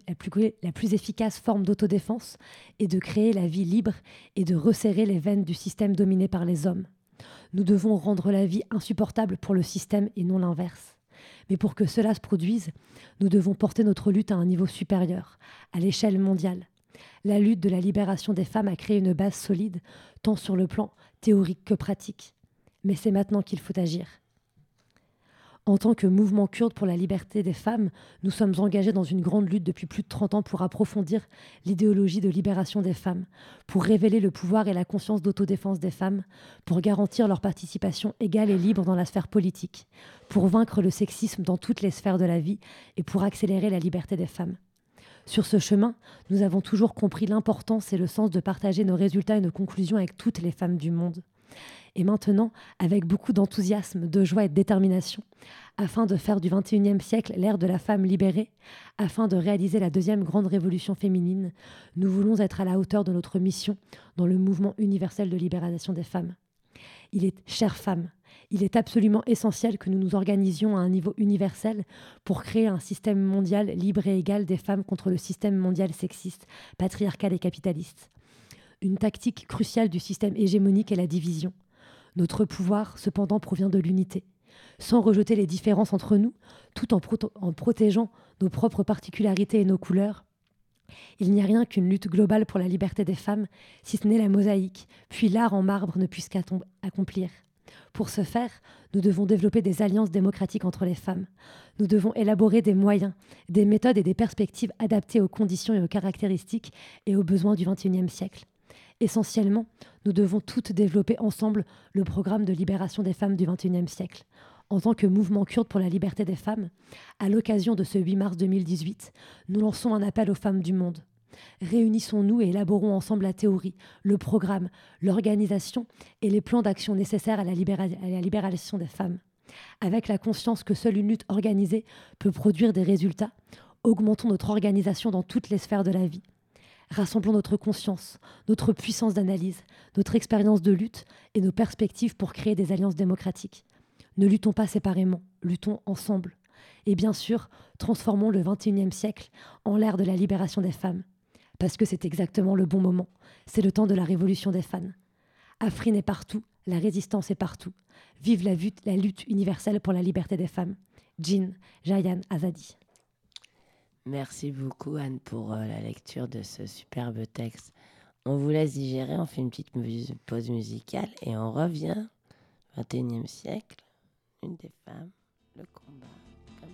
plus efficace forme d'autodéfense est de créer la vie libre et de resserrer les veines du système dominé par les hommes. Nous devons rendre la vie insupportable pour le système et non l'inverse. Mais pour que cela se produise, nous devons porter notre lutte à un niveau supérieur, à l'échelle mondiale. La lutte de la libération des femmes a créé une base solide, tant sur le plan théorique que pratique. Mais c'est maintenant qu'il faut agir. En tant que mouvement kurde pour la liberté des femmes, nous sommes engagés dans une grande lutte depuis plus de 30 ans pour approfondir l'idéologie de libération des femmes, pour révéler le pouvoir et la conscience d'autodéfense des femmes, pour garantir leur participation égale et libre dans la sphère politique, pour vaincre le sexisme dans toutes les sphères de la vie et pour accélérer la liberté des femmes. Sur ce chemin, nous avons toujours compris l'importance et le sens de partager nos résultats et nos conclusions avec toutes les femmes du monde. Et maintenant, avec beaucoup d'enthousiasme, de joie et de détermination, afin de faire du XXIe siècle l'ère de la femme libérée, afin de réaliser la deuxième grande révolution féminine, nous voulons être à la hauteur de notre mission dans le mouvement universel de libération des femmes. Chères femmes, il est absolument essentiel que nous nous organisions à un niveau universel pour créer un système mondial libre et égal des femmes contre le système mondial sexiste, patriarcal et capitaliste. Une tactique cruciale du système hégémonique est la division. Notre pouvoir, cependant, provient de l'unité. Sans rejeter les différences entre nous, tout en protégeant nos propres particularités et nos couleurs, il n'y a rien qu'une lutte globale pour la liberté des femmes, si ce n'est la mosaïque, puis l'art en marbre ne puisse qu'accomplir. Pour ce faire, nous devons développer des alliances démocratiques entre les femmes. Nous devons élaborer des moyens, des méthodes et des perspectives adaptées aux conditions et aux caractéristiques et aux besoins du XXIe siècle. Essentiellement, nous devons toutes développer ensemble le programme de libération des femmes du XXIe siècle. En tant que mouvement kurde pour la liberté des femmes, à l'occasion de ce 8 mars 2018, nous lançons un appel aux femmes du monde. Réunissons-nous et élaborons ensemble la théorie, le programme, l'organisation et les plans d'action nécessaires à la libération des femmes. Avec la conscience que seule une lutte organisée peut produire des résultats, augmentons notre organisation dans toutes les sphères de la vie. Rassemblons notre conscience, notre puissance d'analyse, notre expérience de lutte et nos perspectives pour créer des alliances démocratiques. Ne luttons pas séparément, luttons ensemble. Et bien sûr, transformons le XXIe siècle en l'ère de la libération des femmes. Parce que c'est exactement le bon moment. C'est le temps de la révolution des femmes. Afrin est partout, la résistance est partout. Vive la lutte universelle pour la liberté des femmes. Jin, Jayan, Azadi. Merci beaucoup Anne pour la lecture de ce superbe texte. On vous laisse digérer, on fait une petite pause musicale et on revient. 21e siècle, une des femmes, le combat, comme jamais.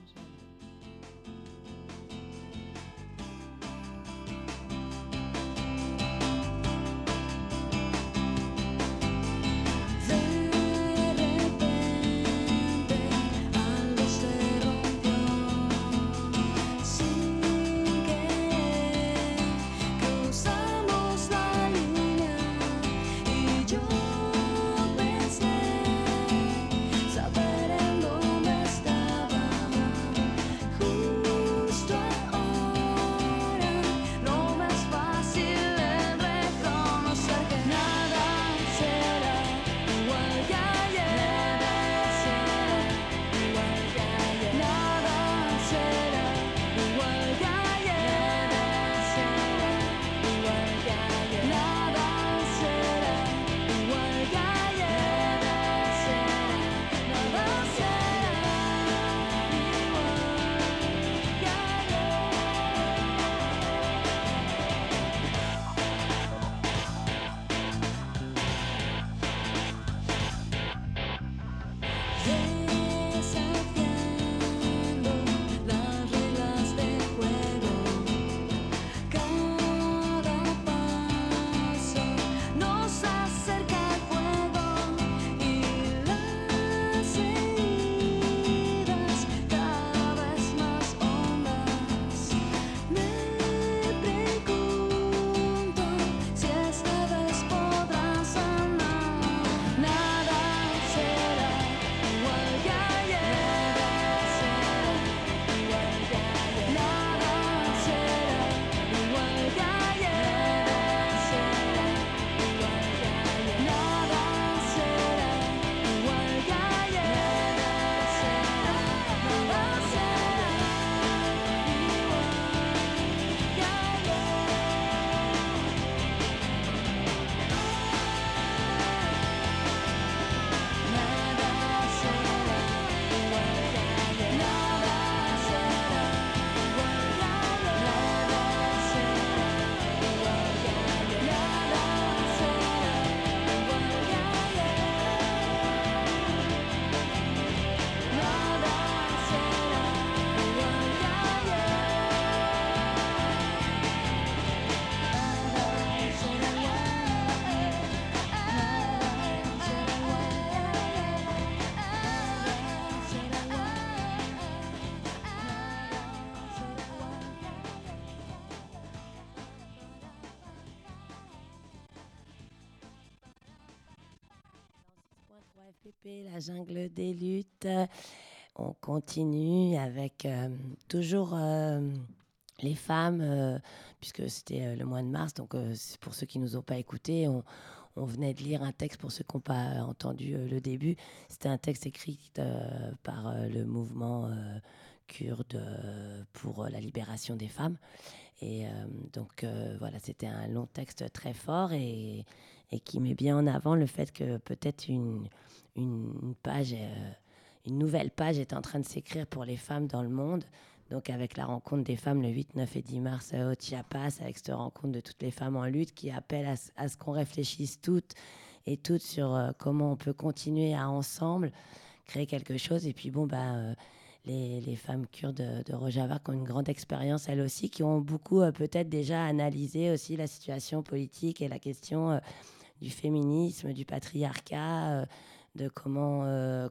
la jungle des luttes. On continue avec toujours les femmes, puisque c'était le mois de mars. Donc, pour ceux qui ne nous ont pas écoutés, on venait de lire un texte, pour ceux qui n'ont pas entendu le début. C'était un texte écrit par le mouvement kurde pour la libération des femmes. Et donc, voilà, c'était un long texte très fort et qui met bien en avant le fait que peut-être une page, une nouvelle page est en train de s'écrire pour les femmes dans le monde. Donc, avec la rencontre des femmes le 8, 9 et 10 mars au Chiapas, avec cette rencontre de toutes les femmes en lutte qui appelle à ce qu'on réfléchisse toutes et toutes sur comment on peut continuer à ensemble créer quelque chose. Et puis, bon, les femmes kurdes de Rojava qui ont une grande expérience, elles aussi, qui ont beaucoup peut-être déjà analysé aussi la situation politique et la question du féminisme, du patriarcat, de comment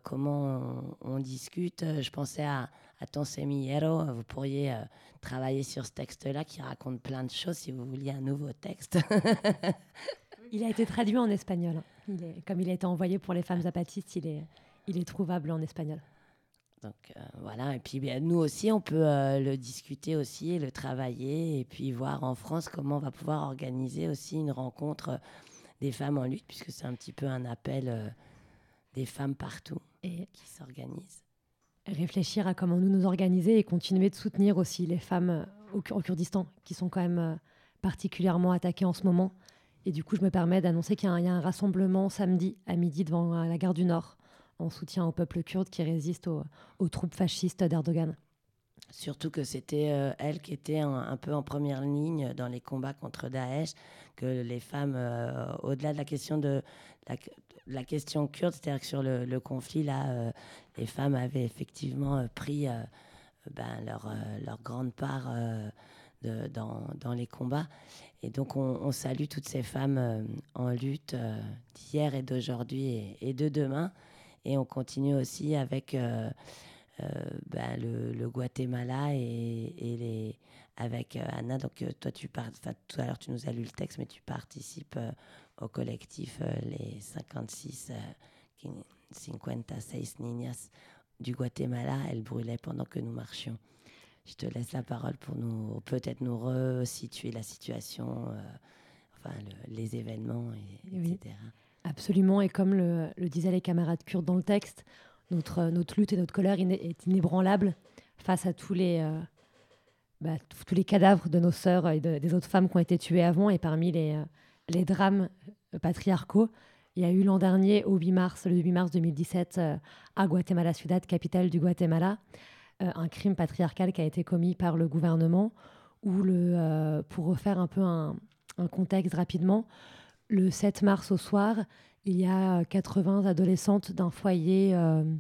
on discute. Je pensais à ton Semillero. Vous pourriez travailler sur ce texte-là qui raconte plein de choses si vous vouliez un nouveau texte. Il a été traduit en espagnol. Comme il a été envoyé pour les femmes zapatistes, il est trouvable en espagnol. Donc voilà, et puis nous aussi, on peut le discuter aussi, le travailler, et puis voir en France comment on va pouvoir organiser aussi une rencontre des femmes en lutte, puisque c'est un petit peu un appel des femmes partout et qui s'organisent. Réfléchir à comment nous organiser et continuer de soutenir aussi les femmes au Kurdistan, qui sont quand même particulièrement attaquées en ce moment. Et du coup, je me permets d'annoncer qu'il y a un rassemblement samedi à midi devant la gare du Nord, en soutien au peuple kurde qui résiste aux troupes fascistes d'Erdogan. Surtout que c'était elle qui était un peu en première ligne dans les combats contre Daesh, que les femmes, au-delà de la question la question kurde, c'est-à-dire que sur le conflit, là, les femmes avaient effectivement pris leur grande part dans les combats. Et donc, on salue toutes ces femmes en lutte d'hier et d'aujourd'hui et de demain. Et on continue aussi avec le Guatemala et avec Anna. Donc, toi, tout à l'heure, tu nous as lu le texte, mais tu participes au collectif les 56 niñas du Guatemala. Elles brûlaient pendant que nous marchions. Je te laisse la parole pour peut-être nous resituer la situation, les événements, oui, etc. Absolument, et comme le disaient les camarades kurdes dans le texte, notre lutte et notre colère est inébranlable face à tous les cadavres de nos sœurs et des autres femmes qui ont été tuées avant. Et parmi les drames patriarcaux, il y a eu l'an dernier, le 8 mars 2017, à Guatemala Ciudad, capitale du Guatemala, un crime patriarcal qui a été commis par le gouvernement, où pour refaire un peu un contexte rapidement, le 7 mars au soir, il y a 80 adolescentes d'un foyer,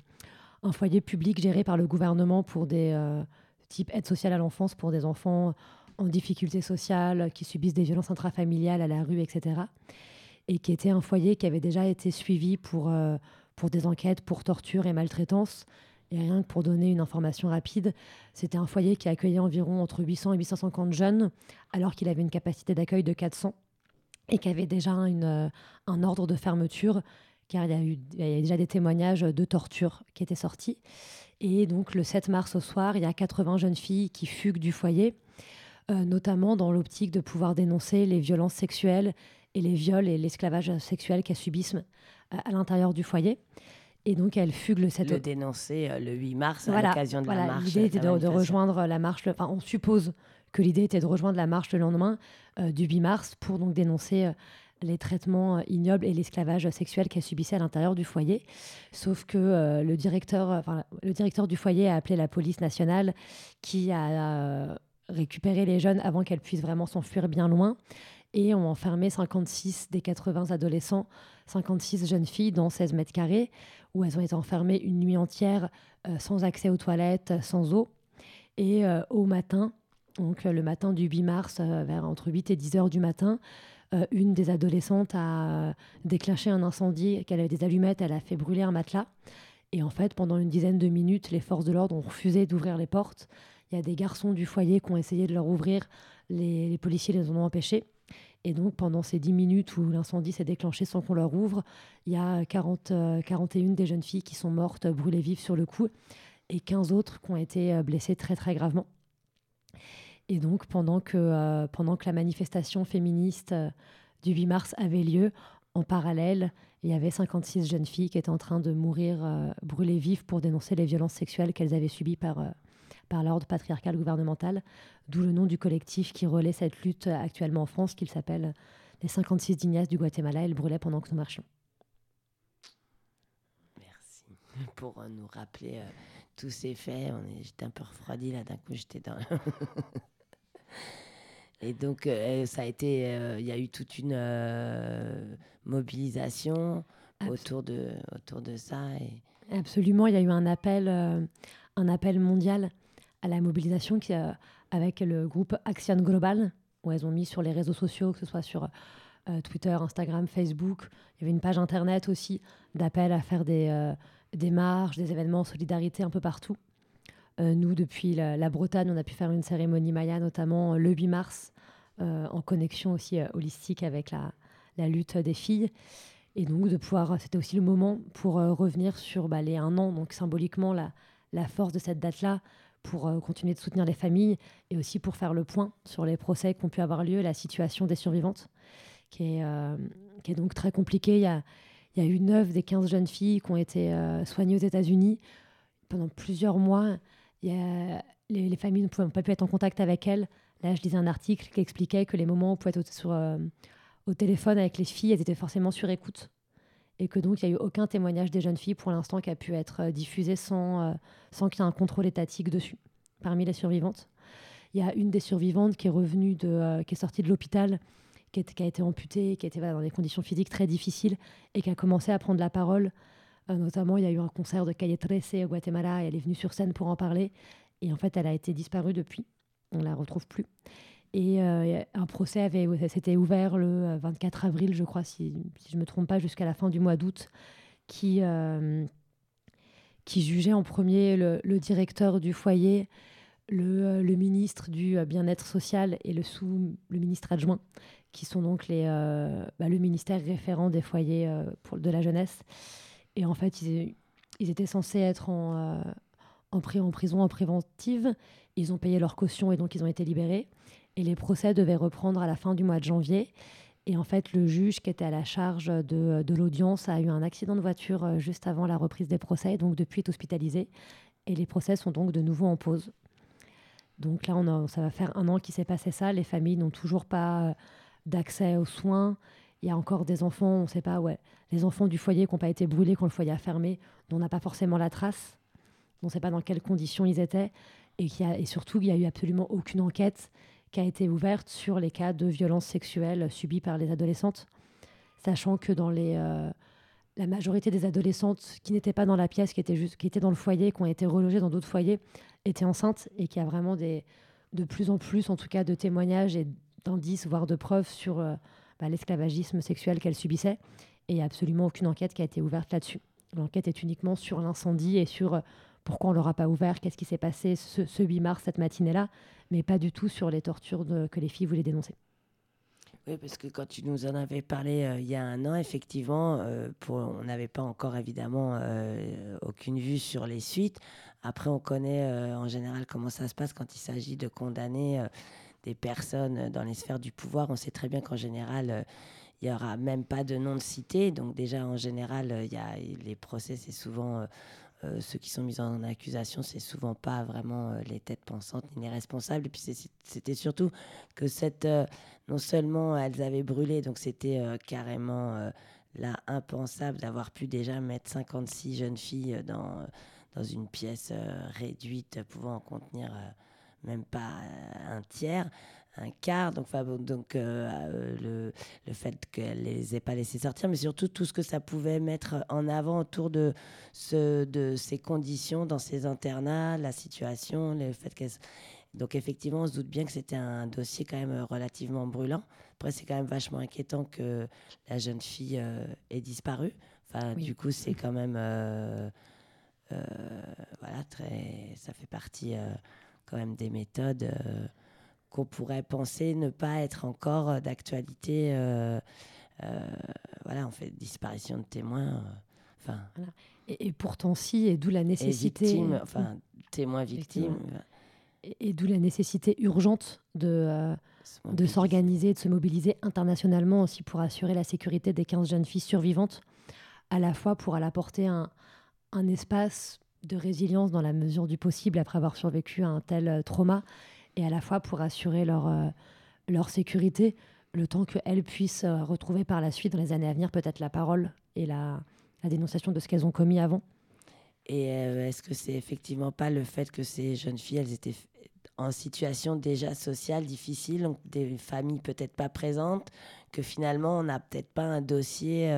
un foyer public géré par le gouvernement pour des type aide sociale à l'enfance pour des enfants en difficulté sociale, qui subissent des violences intrafamiliales à la rue, etc. Et qui était un foyer qui avait déjà été suivi pour des enquêtes pour torture et maltraitance. Et rien que pour donner une information rapide, c'était un foyer qui accueillait environ entre 800 et 850 jeunes, alors qu'il avait une capacité d'accueil de 400 et qui avait déjà un ordre de fermeture, car il y a déjà des témoignages de torture qui étaient sortis. Et donc, le 7 mars au soir, il y a 80 jeunes filles qui fuguent du foyer, notamment dans l'optique de pouvoir dénoncer les violences sexuelles et les viols et l'esclavage sexuel qu'elles subissent à l'intérieur du foyer. Et donc, elles fuguent le 7 Le dénoncer le 8 mars à l'occasion de la marche. L'idée était de rejoindre la marche. On suppose que l'idée était de rejoindre la marche le lendemain du 8 mars pour donc dénoncer les traitements ignobles et l'esclavage sexuel qu'elles subissaient à l'intérieur du foyer. Sauf que le directeur du foyer a appelé la police nationale qui a récupéré les jeunes avant qu'elles puissent vraiment s'enfuir bien loin et ont enfermé 56 des 80 adolescents, 56 jeunes filles dans 16 mètres carrés où elles ont été enfermées une nuit entière sans accès aux toilettes, sans eau. Et au matin, donc le matin du 8 mars, vers entre 8 et 10 heures du matin, une des adolescentes a déclenché un incendie, qu'elle avait des allumettes, elle a fait brûler un matelas. Et en fait, pendant une dizaine de minutes, les forces de l'ordre ont refusé d'ouvrir les portes. Il y a des garçons du foyer qui ont essayé de leur ouvrir, les policiers les en ont empêchés. Et donc, pendant ces 10 minutes où l'incendie s'est déclenché sans qu'on leur ouvre, il y a 41 des jeunes filles qui sont mortes, brûlées vives sur le coup, et 15 autres qui ont été blessées très, très gravement. Et donc, pendant que la manifestation féministe du 8 mars avait lieu, en parallèle, il y avait 56 jeunes filles qui étaient en train de mourir brûlées vives pour dénoncer les violences sexuelles qu'elles avaient subies par l'ordre patriarcal gouvernemental, d'où le nom du collectif qui relaie cette lutte actuellement en France, qui s'appelle les 56 Dignas du Guatemala. Elles brûlaient pendant que nous marchions. Merci pour nous rappeler tous ces faits. J'étais un peu refroidie là, d'un coup j'étais dans... Et donc, ça a été, il y a eu toute une mobilisation autour de ça. Absolument, il y a eu un appel mondial à la mobilisation avec le groupe Action Global, où elles ont mis sur les réseaux sociaux, que ce soit sur Twitter, Instagram, Facebook. Il y avait une page internet aussi d'appel à faire des marches, des événements en solidarité un peu partout. Nous, depuis la Bretagne, on a pu faire une cérémonie Maya, notamment le 8 mars, en connexion aussi holistique avec la lutte des filles. Et donc, c'était aussi le moment pour revenir sur les 1 an, donc symboliquement la force de cette date-là, pour continuer de soutenir les familles et aussi pour faire le point sur les procès qui ont pu avoir lieu, la situation des survivantes, qui est donc très compliquée. Il y a eu 9 des 15 jeunes filles qui ont été soignées aux États-Unis pendant plusieurs mois. Les familles n'ont pas pu être en contact avec elles. Là, je lisais un article qui expliquait que les moments où on pouvait être au téléphone avec les filles, elles étaient forcément sur écoute. Et que donc, il n'y a eu aucun témoignage des jeunes filles pour l'instant qui a pu être diffusé sans qu'il y ait un contrôle étatique dessus. Parmi les survivantes, il y a une des survivantes qui est revenue qui est sortie de l'hôpital, qui a été amputée, qui était dans des conditions physiques très difficiles et qui a commencé à prendre la parole. Notamment, il y a eu un concert de Calle 13 au Guatemala et elle est venue sur scène pour en parler. Et en fait, elle a été disparue depuis. On ne la retrouve plus. Et un procès s'était ouvert le 24 avril, je crois, si je ne me trompe pas, jusqu'à la fin du mois d'août, qui jugeait en premier le directeur du foyer, le ministre du bien-être social et le ministre adjoint, qui sont donc le ministère référent des foyers de la jeunesse. Et en fait, ils étaient censés être en prison en préventive. Ils ont payé leur caution et donc ils ont été libérés. Et les procès devaient reprendre à la fin du mois de janvier. Et en fait, le juge qui était à la charge de l'audience a eu un accident de voiture juste avant la reprise des procès. Donc depuis, est hospitalisé. Et les procès sont donc de nouveau en pause. Donc là, ça va faire 1 an qu'il s'est passé ça. Les familles n'ont toujours pas d'accès aux soins. Il y a encore des enfants, on ne sait pas, les enfants du foyer qui n'ont pas été brûlés quand le foyer a fermé, dont on n'a pas forcément la trace. On ne sait pas dans quelles conditions ils étaient. Et surtout, il n'y a eu absolument aucune enquête qui a été ouverte sur les cas de violences sexuelles subies par les adolescentes, sachant que dans la majorité des adolescentes qui n'étaient pas dans la pièce, qui étaient dans le foyer, qui ont été relogées dans d'autres foyers, étaient enceintes et qu'il y a vraiment de plus en plus, en tout cas, de témoignages et d'indices, voire de preuves sur l'esclavagisme sexuel qu'elles subissaient. Et il n'y a absolument aucune enquête qui a été ouverte là-dessus. L'enquête est uniquement sur l'incendie et sur pourquoi on ne leur a pas ouvert, qu'est-ce qui s'est passé ce 8 mars, cette matinée-là, mais pas du tout sur les tortures que les filles voulaient dénoncer. Oui, parce que quand tu nous en avais parlé il y a 1 an, effectivement, on n'avait pas encore évidemment aucune vue sur les suites. Après, on connaît en général comment ça se passe quand il s'agit de condamner des personnes dans les sphères du pouvoir. On sait très bien qu'en général, il n'y aura même pas de nom de cité. Donc déjà, en général, les procès, c'est souvent... ceux qui sont mis en accusation, c'est souvent pas vraiment les têtes pensantes ni les responsables. Et puis c'était surtout que non seulement elles avaient brûlé, donc c'était carrément là impensable d'avoir pu déjà mettre 56 jeunes filles dans une pièce réduite pouvant en contenir même pas un tiers, un quart. Donc le fait qu'elle les ait pas laissés sortir, mais surtout tout ce que ça pouvait mettre en avant autour de ces conditions dans ces internats, la situation, le fait qu'elles... Donc effectivement, on se doute bien que c'était un dossier quand même relativement brûlant. Après, c'est quand même vachement inquiétant que la jeune fille ait disparu. Enfin, oui. Du coup, c'est quand même... ça fait partie quand même des méthodes qu'on pourrait penser ne pas être encore d'actualité. Voilà, on fait disparition de témoins. Et pourtant si, et d'où la nécessité... victimes, témoins victimes. Et d'où la nécessité urgente de s'organiser, de se mobiliser internationalement aussi pour assurer la sécurité des 15 jeunes filles survivantes, à la fois pour leur apporter un espace de résilience dans la mesure du possible après avoir survécu à un tel trauma, et à la fois pour assurer leur sécurité, le temps qu'elles puissent retrouver par la suite, dans les années à venir, peut-être la parole et la dénonciation de ce qu'elles ont commis avant. Et est-ce que c'est effectivement pas le fait que ces jeunes filles, elles étaient en situation déjà sociale difficile, donc des familles peut-être pas présentes, que finalement on n'a peut-être pas un dossier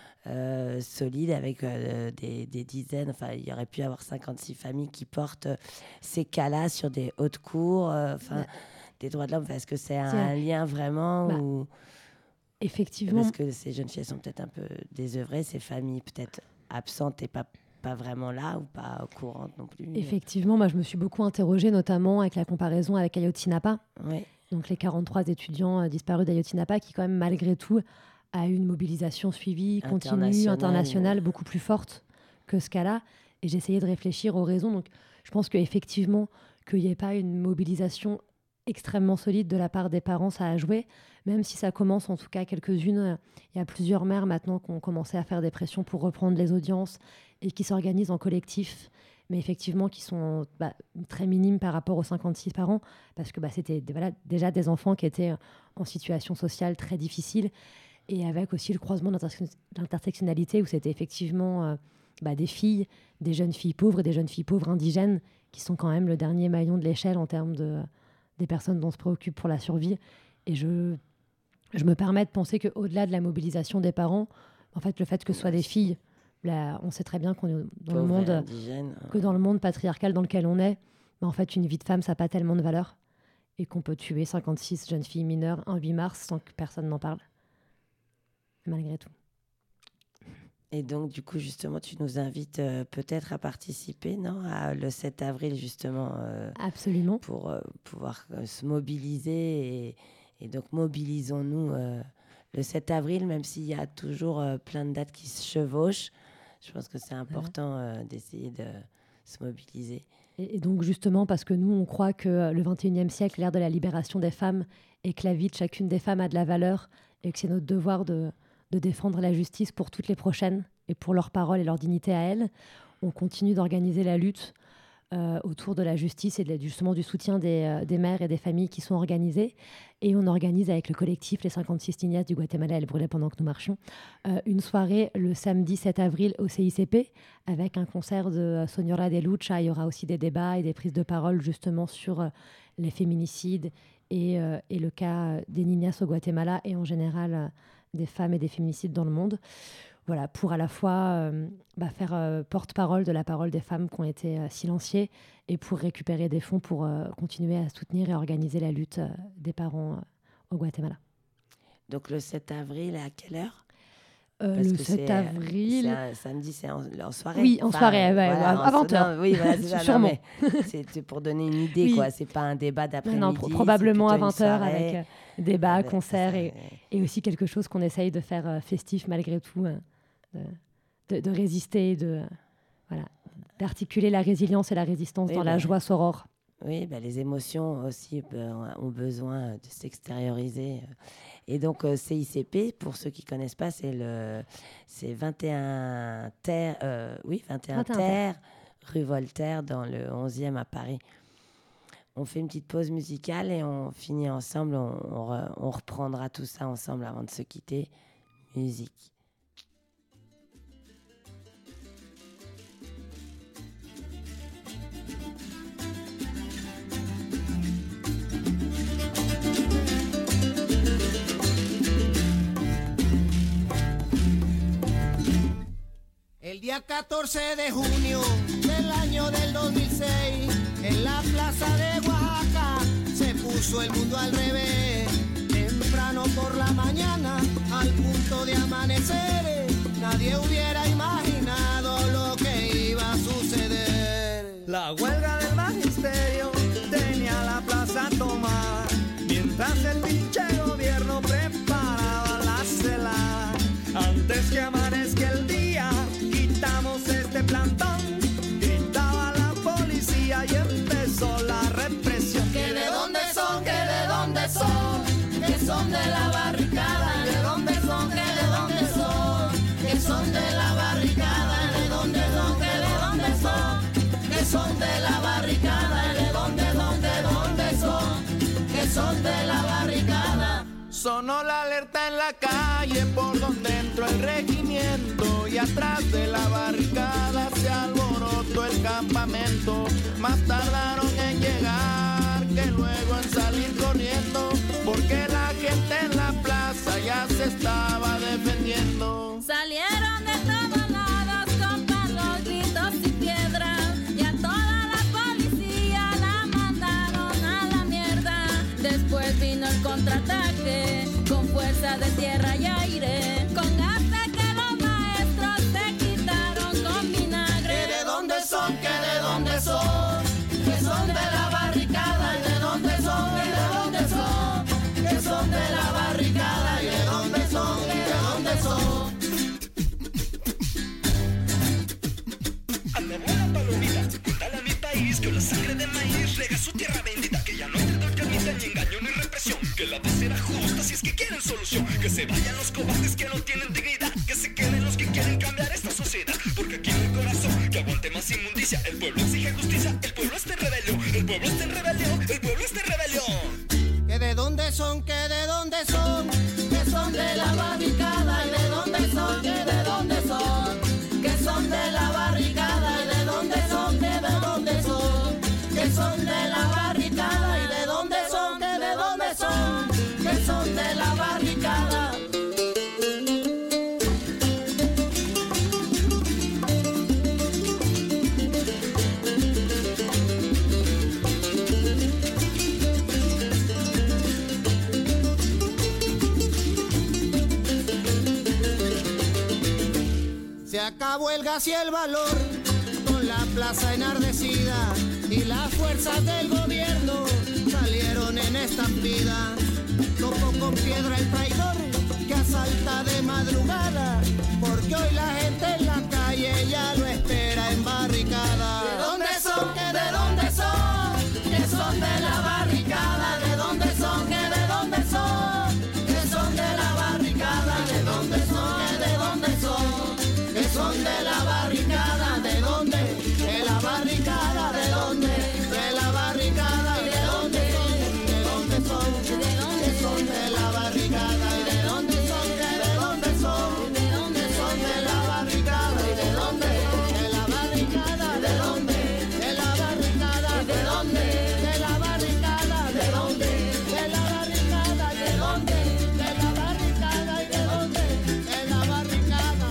solide avec des dizaines, il y aurait pu y avoir 56 familles qui portent ces cas-là sur des hautes cours, des droits de l'homme. Est-ce que c'est un lien vraiment ou... Effectivement. Parce que ces jeunes filles sont peut-être un peu désœuvrées, ces familles peut-être absentes et pas vraiment là ou pas au courant non plus. Effectivement, moi je me suis beaucoup interrogée, notamment avec la comparaison avec Ayotzinapa. Oui. Donc les 43 étudiants disparus d'Ayotzinapa qui quand même malgré tout a eu une mobilisation suivie, continue, internationale, beaucoup plus forte que ce cas-là. Et j'essayais de réfléchir aux raisons. Donc je pense qu'effectivement, qu'il n'y ait pas une mobilisation extrêmement solide de la part des parents, ça a joué. Même si ça commence, en tout cas quelques-unes, il y a plusieurs mères maintenant qui ont commencé à faire des pressions pour reprendre les audiences et qui s'organisent en collectif, mais effectivement qui sont très minimes par rapport aux 56 parents, parce que c'était déjà des enfants qui étaient en situation sociale très difficile, et avec aussi le croisement d'intersectionnalité, où c'était effectivement des filles, des jeunes filles pauvres et des jeunes filles pauvres indigènes, qui sont quand même le dernier maillon de l'échelle en termes des personnes dont on se préoccupe pour la survie. Et je me permets de penser qu'au-delà de la mobilisation des parents, en fait, le fait que ce soit des filles, on sait très bien qu'on est dans le monde, que dans le monde patriarcal dans lequel on est, en fait, une vie de femme, ça n'a pas tellement de valeur, et qu'on peut tuer 56 jeunes filles mineures un 8 mars sans que personne n'en parle, malgré tout. Et donc, du coup, justement, tu nous invites peut-être à participer, non, le 7 avril, justement. Absolument. Pour pouvoir se mobiliser. Et donc, mobilisons-nous le 7 avril, même s'il y a toujours plein de dates qui se chevauchent. Je pense que c'est important d'essayer de se mobiliser. Et donc, justement, parce que nous, on croit que le 21e siècle, l'ère de la libération des femmes, et que la vie de chacune des femmes a de la valeur, et que c'est notre devoir de défendre la justice pour toutes les prochaines, et pour leurs paroles et leur dignité à elles. On continue d'organiser la lutte autour de la justice et justement du soutien des mères et des familles qui sont organisées. Et on organise avec le collectif Les 56 Niñas du Guatemala, elles brûlaient pendant que nous marchions, une soirée le samedi 7 avril au CICP avec un concert de Sonora de Lucha. Il y aura aussi des débats et des prises de parole justement sur les féminicides et le cas des Niñas au Guatemala et en général des femmes et des féminicides dans le monde. Voilà, pour à la fois faire porte-parole de la parole des femmes qui ont été silenciées et pour récupérer des fonds pour continuer à soutenir et organiser la lutte des parents au Guatemala. Donc le 7 avril, à quelle heure ? Le 7 avril... samedi, c'est en soirée. Oui, en soirée, à 20h. Oui, voilà, c'est ça. Sûrement. C'est pour donner une idée, quoi. C'est pas un débat d'après-midi. Non, probablement à 20h avec débat, concert et aussi quelque chose qu'on essaye de faire festif malgré tout, de résister, d'articuler la résilience et la résistance dans la joie sorore. Oui, les émotions aussi ont besoin de s'extérioriser. Et donc, CICP, pour ceux qui ne connaissent pas, c'est 21 Terre, 21 Terre, rue Voltaire, dans le 11e à Paris. On fait une petite pause musicale et on finit ensemble. On reprendra tout ça ensemble avant de se quitter. Musique. El día 14 de junio del año del 2006, en la plaza de Oaxaca, se puso el mundo al revés. Temprano por la mañana, al punto de amanecer, nadie hubiera imaginado lo que iba a suceder. La huelga del magisterio tenía la plaza tomada, tras el pinche gobierno preparaba la celada. Antes que amanezca el día, quitamos este plantón, gritaba la policía y empezó la represión. Que de dónde son, que de dónde son, que son de la barricada, de dónde son, que de dónde son, que son de la barricada, de dónde son, que de dónde son, que son de la barricada, de dónde son, que son de la barricada. Sonó la alerta en la calle por donde entró el regimiento y atrás de la barricada se alborotó el campamento. Más tardaron en llegar que luego en salir corriendo, porque la gente en la plaza ya se estaba defendiendo. Salieron de todos lados con palos, gritos y piedras, y a toda la policía la mandaron a la mierda. Después vino el contraataque con fuerza de tierra y aire, con hasta que los maestros se quitaron con vinagre. ¿Que de dónde son, que de dónde son, Que son de la barricada, y de dónde son, y de dónde son, que son de la barricada, y de dónde son, y de dónde son. Anda buena palomita, contale a mi país que la sangre de maíz rega su tierra bendita, que ya no hay carnita, ni engaño ni represión, que la paz será justa si es que quieren solución, que se vayan los cobardes que no tienen dignidad, que se queden los que quieren cambiar esta sociedad, porque aquí no hay corazón que aguante más inmundicia, el pueblo exige justicia, el pueblo está en rebelión, el pueblo está en rebelión, el pueblo está en rebelión. ¿que de dónde son, que de dónde son, Que son de la barricada, y de dónde son, que de dónde son, que son de la barricada, y de dónde son, que de dónde son, que son de la barricada, y de dónde son, que de dónde son, que son de la barricada. se acabó el gas y el valor, con la plaza enardecida y las fuerzas del gobierno salieron en estampida. Topó con piedra el traidor que asalta de madrugada, porque hoy la gente en la calle ya lo espera en barricada. ¿De dónde son? ¿Que de dónde son? Que son de la barricada. ¿De dónde son? ¿Que de dónde son? Que son de la barricada. ¿De dónde son? ¿Que de dónde son? Que son de la barricada. ¿De dónde? De la barricada. ¿De dónde? De la barricada. ¿Y de dónde son? ¿De dónde son? ¿De dónde son? De la barricada. ¿Y de dónde son? ¿De dónde son? ¿De dónde son? De la barricada. ¿Y de dónde? De la barricada. ¿De dónde? De la barricada. ¿De dónde? De la barricada. ¿De dónde? De la barricada. ¿De dónde? De la barricada. ¿Y de dónde? De la barricada.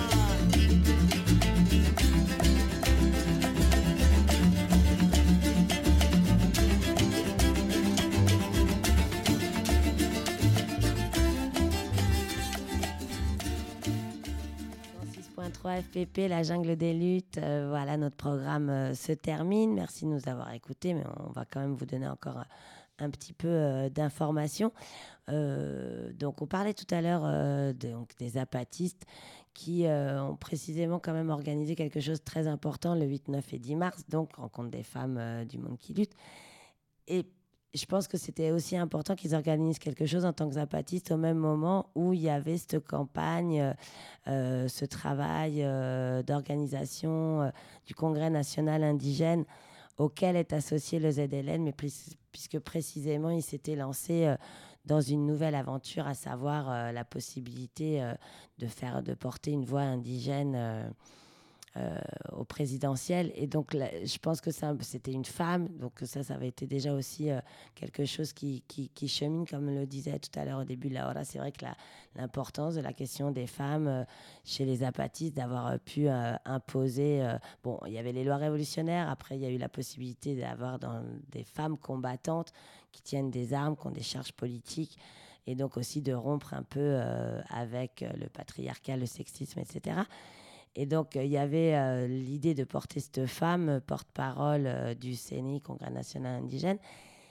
FPP, la jungle des luttes. Voilà, notre programme se termine. Merci de nous avoir écoutés, mais on va quand même vous donner encore un petit peu d'informations. Donc, on parlait tout à l'heure des apatistes qui ont précisément quand même organisé quelque chose de très important le 8, 9 et 10 mars, donc rencontre des femmes du monde qui lutte. Et je pense que c'était aussi important qu'ils organisent quelque chose en tant que zapatistes au même moment où il y avait cette campagne, ce travail d'organisation du Congrès national indigène auquel est associé le ZLN, mais puisque précisément il s'était lancé dans une nouvelle aventure, à savoir la possibilité de porter une voix indigène au présidentiel. Et donc, je pense que c'était une femme. Donc, ça avait été déjà aussi quelque chose qui chemine, comme le disait tout à l'heure au début de la hora. C'est vrai que l'importance de la question des femmes chez les zapatistes, d'avoir pu imposer... bon, il y avait les lois révolutionnaires. Après, il y a eu la possibilité d'avoir des femmes combattantes qui tiennent des armes, qui ont des charges politiques. Et donc aussi de rompre un peu avec le patriarcat, le sexisme, etc. Et donc, il y avait l'idée de porter cette femme porte-parole du CNI, Congrès national indigène.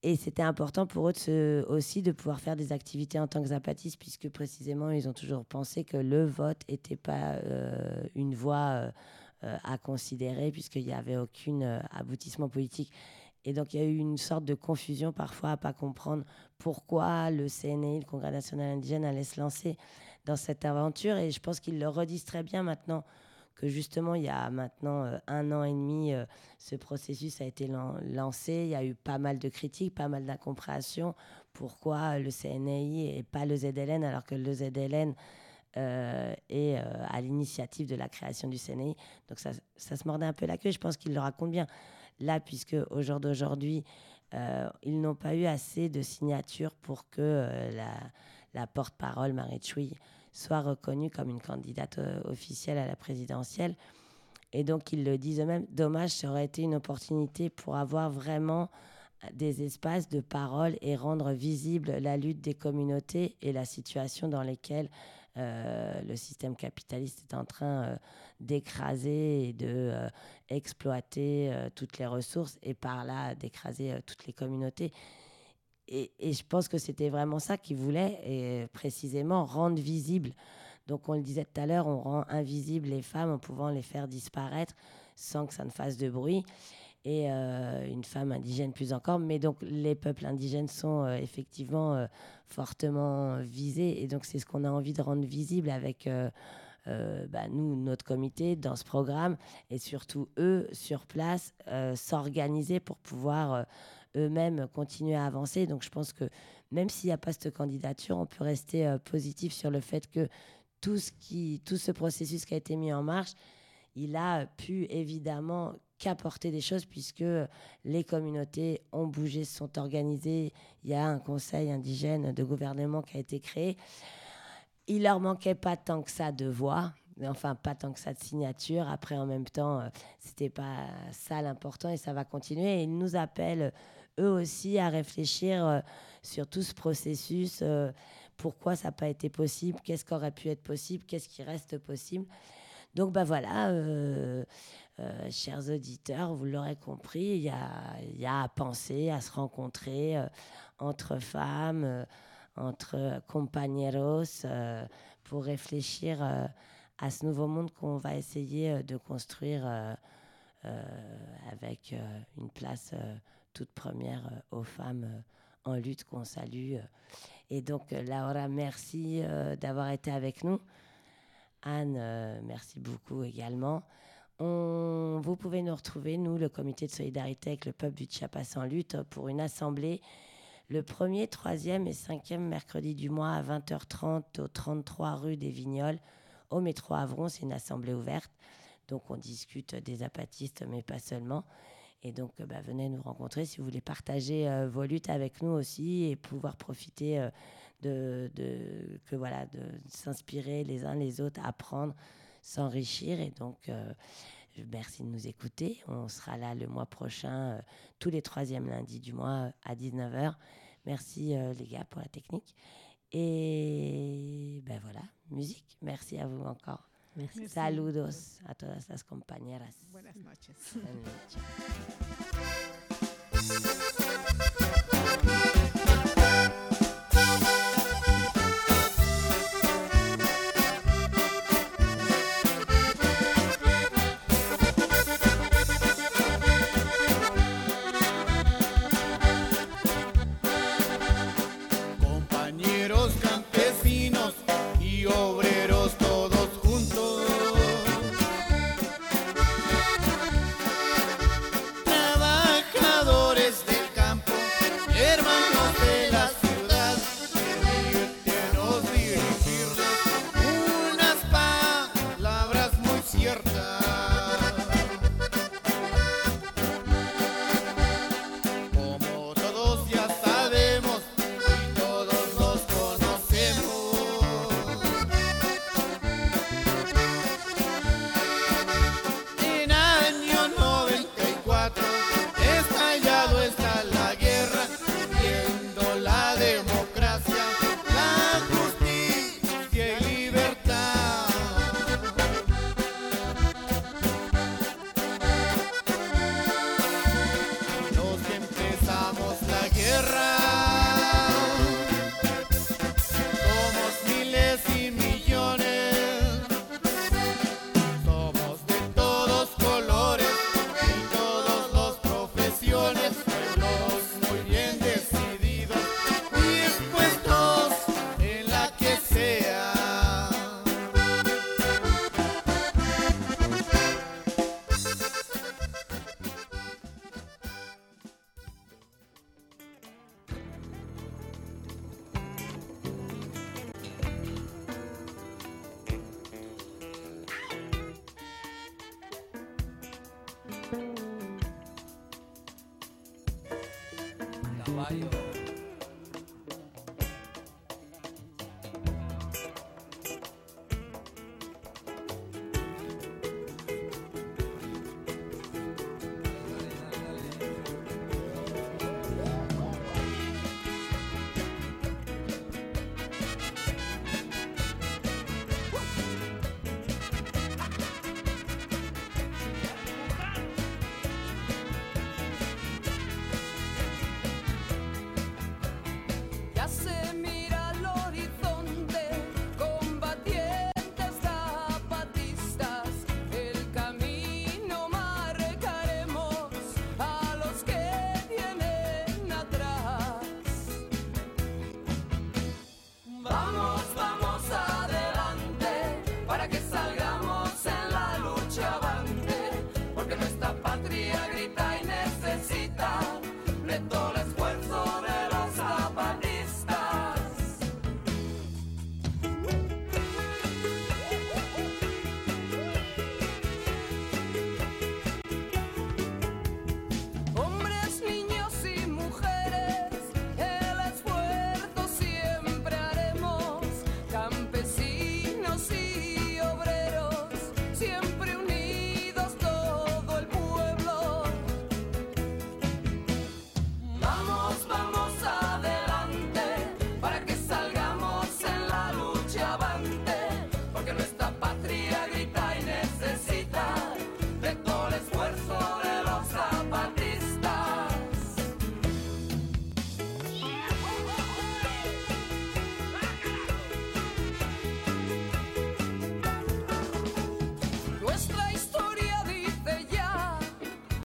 Et c'était important pour eux aussi de pouvoir faire des activités en tant que zapatistes, puisque précisément, ils ont toujours pensé que le vote n'était pas une voie à considérer, puisqu'il n'y avait aucun aboutissement politique. Et donc, il y a eu une sorte de confusion parfois à ne pas comprendre pourquoi le CNI, le Congrès national indigène, allait se lancer dans cette aventure. Et je pense qu'ils le redisent très bien maintenant, que justement, il y a maintenant 1 an et demi, ce processus a été lancé. Il y a eu pas mal de critiques, pas mal d'incompréhension. Pourquoi le CNI et pas le ZLN, alors que le ZLN est à l'initiative de la création du CNI. Donc ça se mordait un peu la queue. Je pense qu'il le raconte bien. Là, puisque au jour d'aujourd'hui, ils n'ont pas eu assez de signatures pour que la porte-parole, Marie Chui, soit reconnue comme une candidate officielle à la présidentielle. Et donc, ils le disent eux-mêmes, dommage, ça aurait été une opportunité pour avoir vraiment des espaces de parole et rendre visible la lutte des communautés et la situation dans lesquelles le système capitaliste est en train d'écraser et d'exploiter toutes les ressources et par là d'écraser toutes les communautés. Et je pense que c'était vraiment ça qu'ils voulaient, et précisément rendre visible. Donc on le disait tout à l'heure, on rend invisibles les femmes en pouvant les faire disparaître sans que ça ne fasse de bruit. Et une femme indigène plus encore. Mais donc les peuples indigènes sont effectivement fortement visés. Et donc c'est ce qu'on a envie de rendre visible avec nous, notre comité, dans ce programme. Et surtout eux, sur place, s'organiser pour pouvoir eux-mêmes continuer à avancer. Donc je pense que même s'il n'y a pas cette candidature, on peut rester positif sur le fait que tout ce processus qui a été mis en marche, il a pu évidemment qu'apporter des choses, puisque les communautés ont bougé, se sont organisées. Il y a un conseil indigène de gouvernement qui a été créé. Il leur manquait pas tant que ça de voix, enfin pas tant que ça de signatures. Après, en même temps, c'était pas ça l'important, et ça va continuer. Et ils nous appellent eux aussi à réfléchir sur tout ce processus. Pourquoi ça n'a pas été possible? Qu'est-ce qui aurait pu être possible? Qu'est-ce qui reste possible? Donc voilà, chers auditeurs, vous l'aurez compris, il y a à penser, à se rencontrer entre femmes, entre compañeros, pour réfléchir à ce nouveau monde qu'on va essayer de construire avec une place toute première aux femmes en lutte qu'on salue. Et donc Laura, merci d'avoir été avec nous. Anne, merci beaucoup également. Vous pouvez nous retrouver, nous, le comité de solidarité avec le peuple du Chiapas en lutte, pour une assemblée le 1er, 3e et 5e mercredi du mois à 20h30 au 33 rue des Vignoles, au métro Avron. C'est une assemblée ouverte. Donc, on discute des zapatistes, mais pas seulement. Et donc, venez nous rencontrer si vous voulez partager vos luttes avec nous aussi et pouvoir profiter de s'inspirer les uns les autres, apprendre, s'enrichir. Et donc, merci de nous écouter. On sera là le mois prochain, tous les 3e lundis du mois à 19h. Merci les gars pour la technique. Et voilà, musique. Merci à vous encore. Merci. Saludos a todas las compañeras. Buenas noches. Compañeros campesinos y obreros todos juntos, caballo.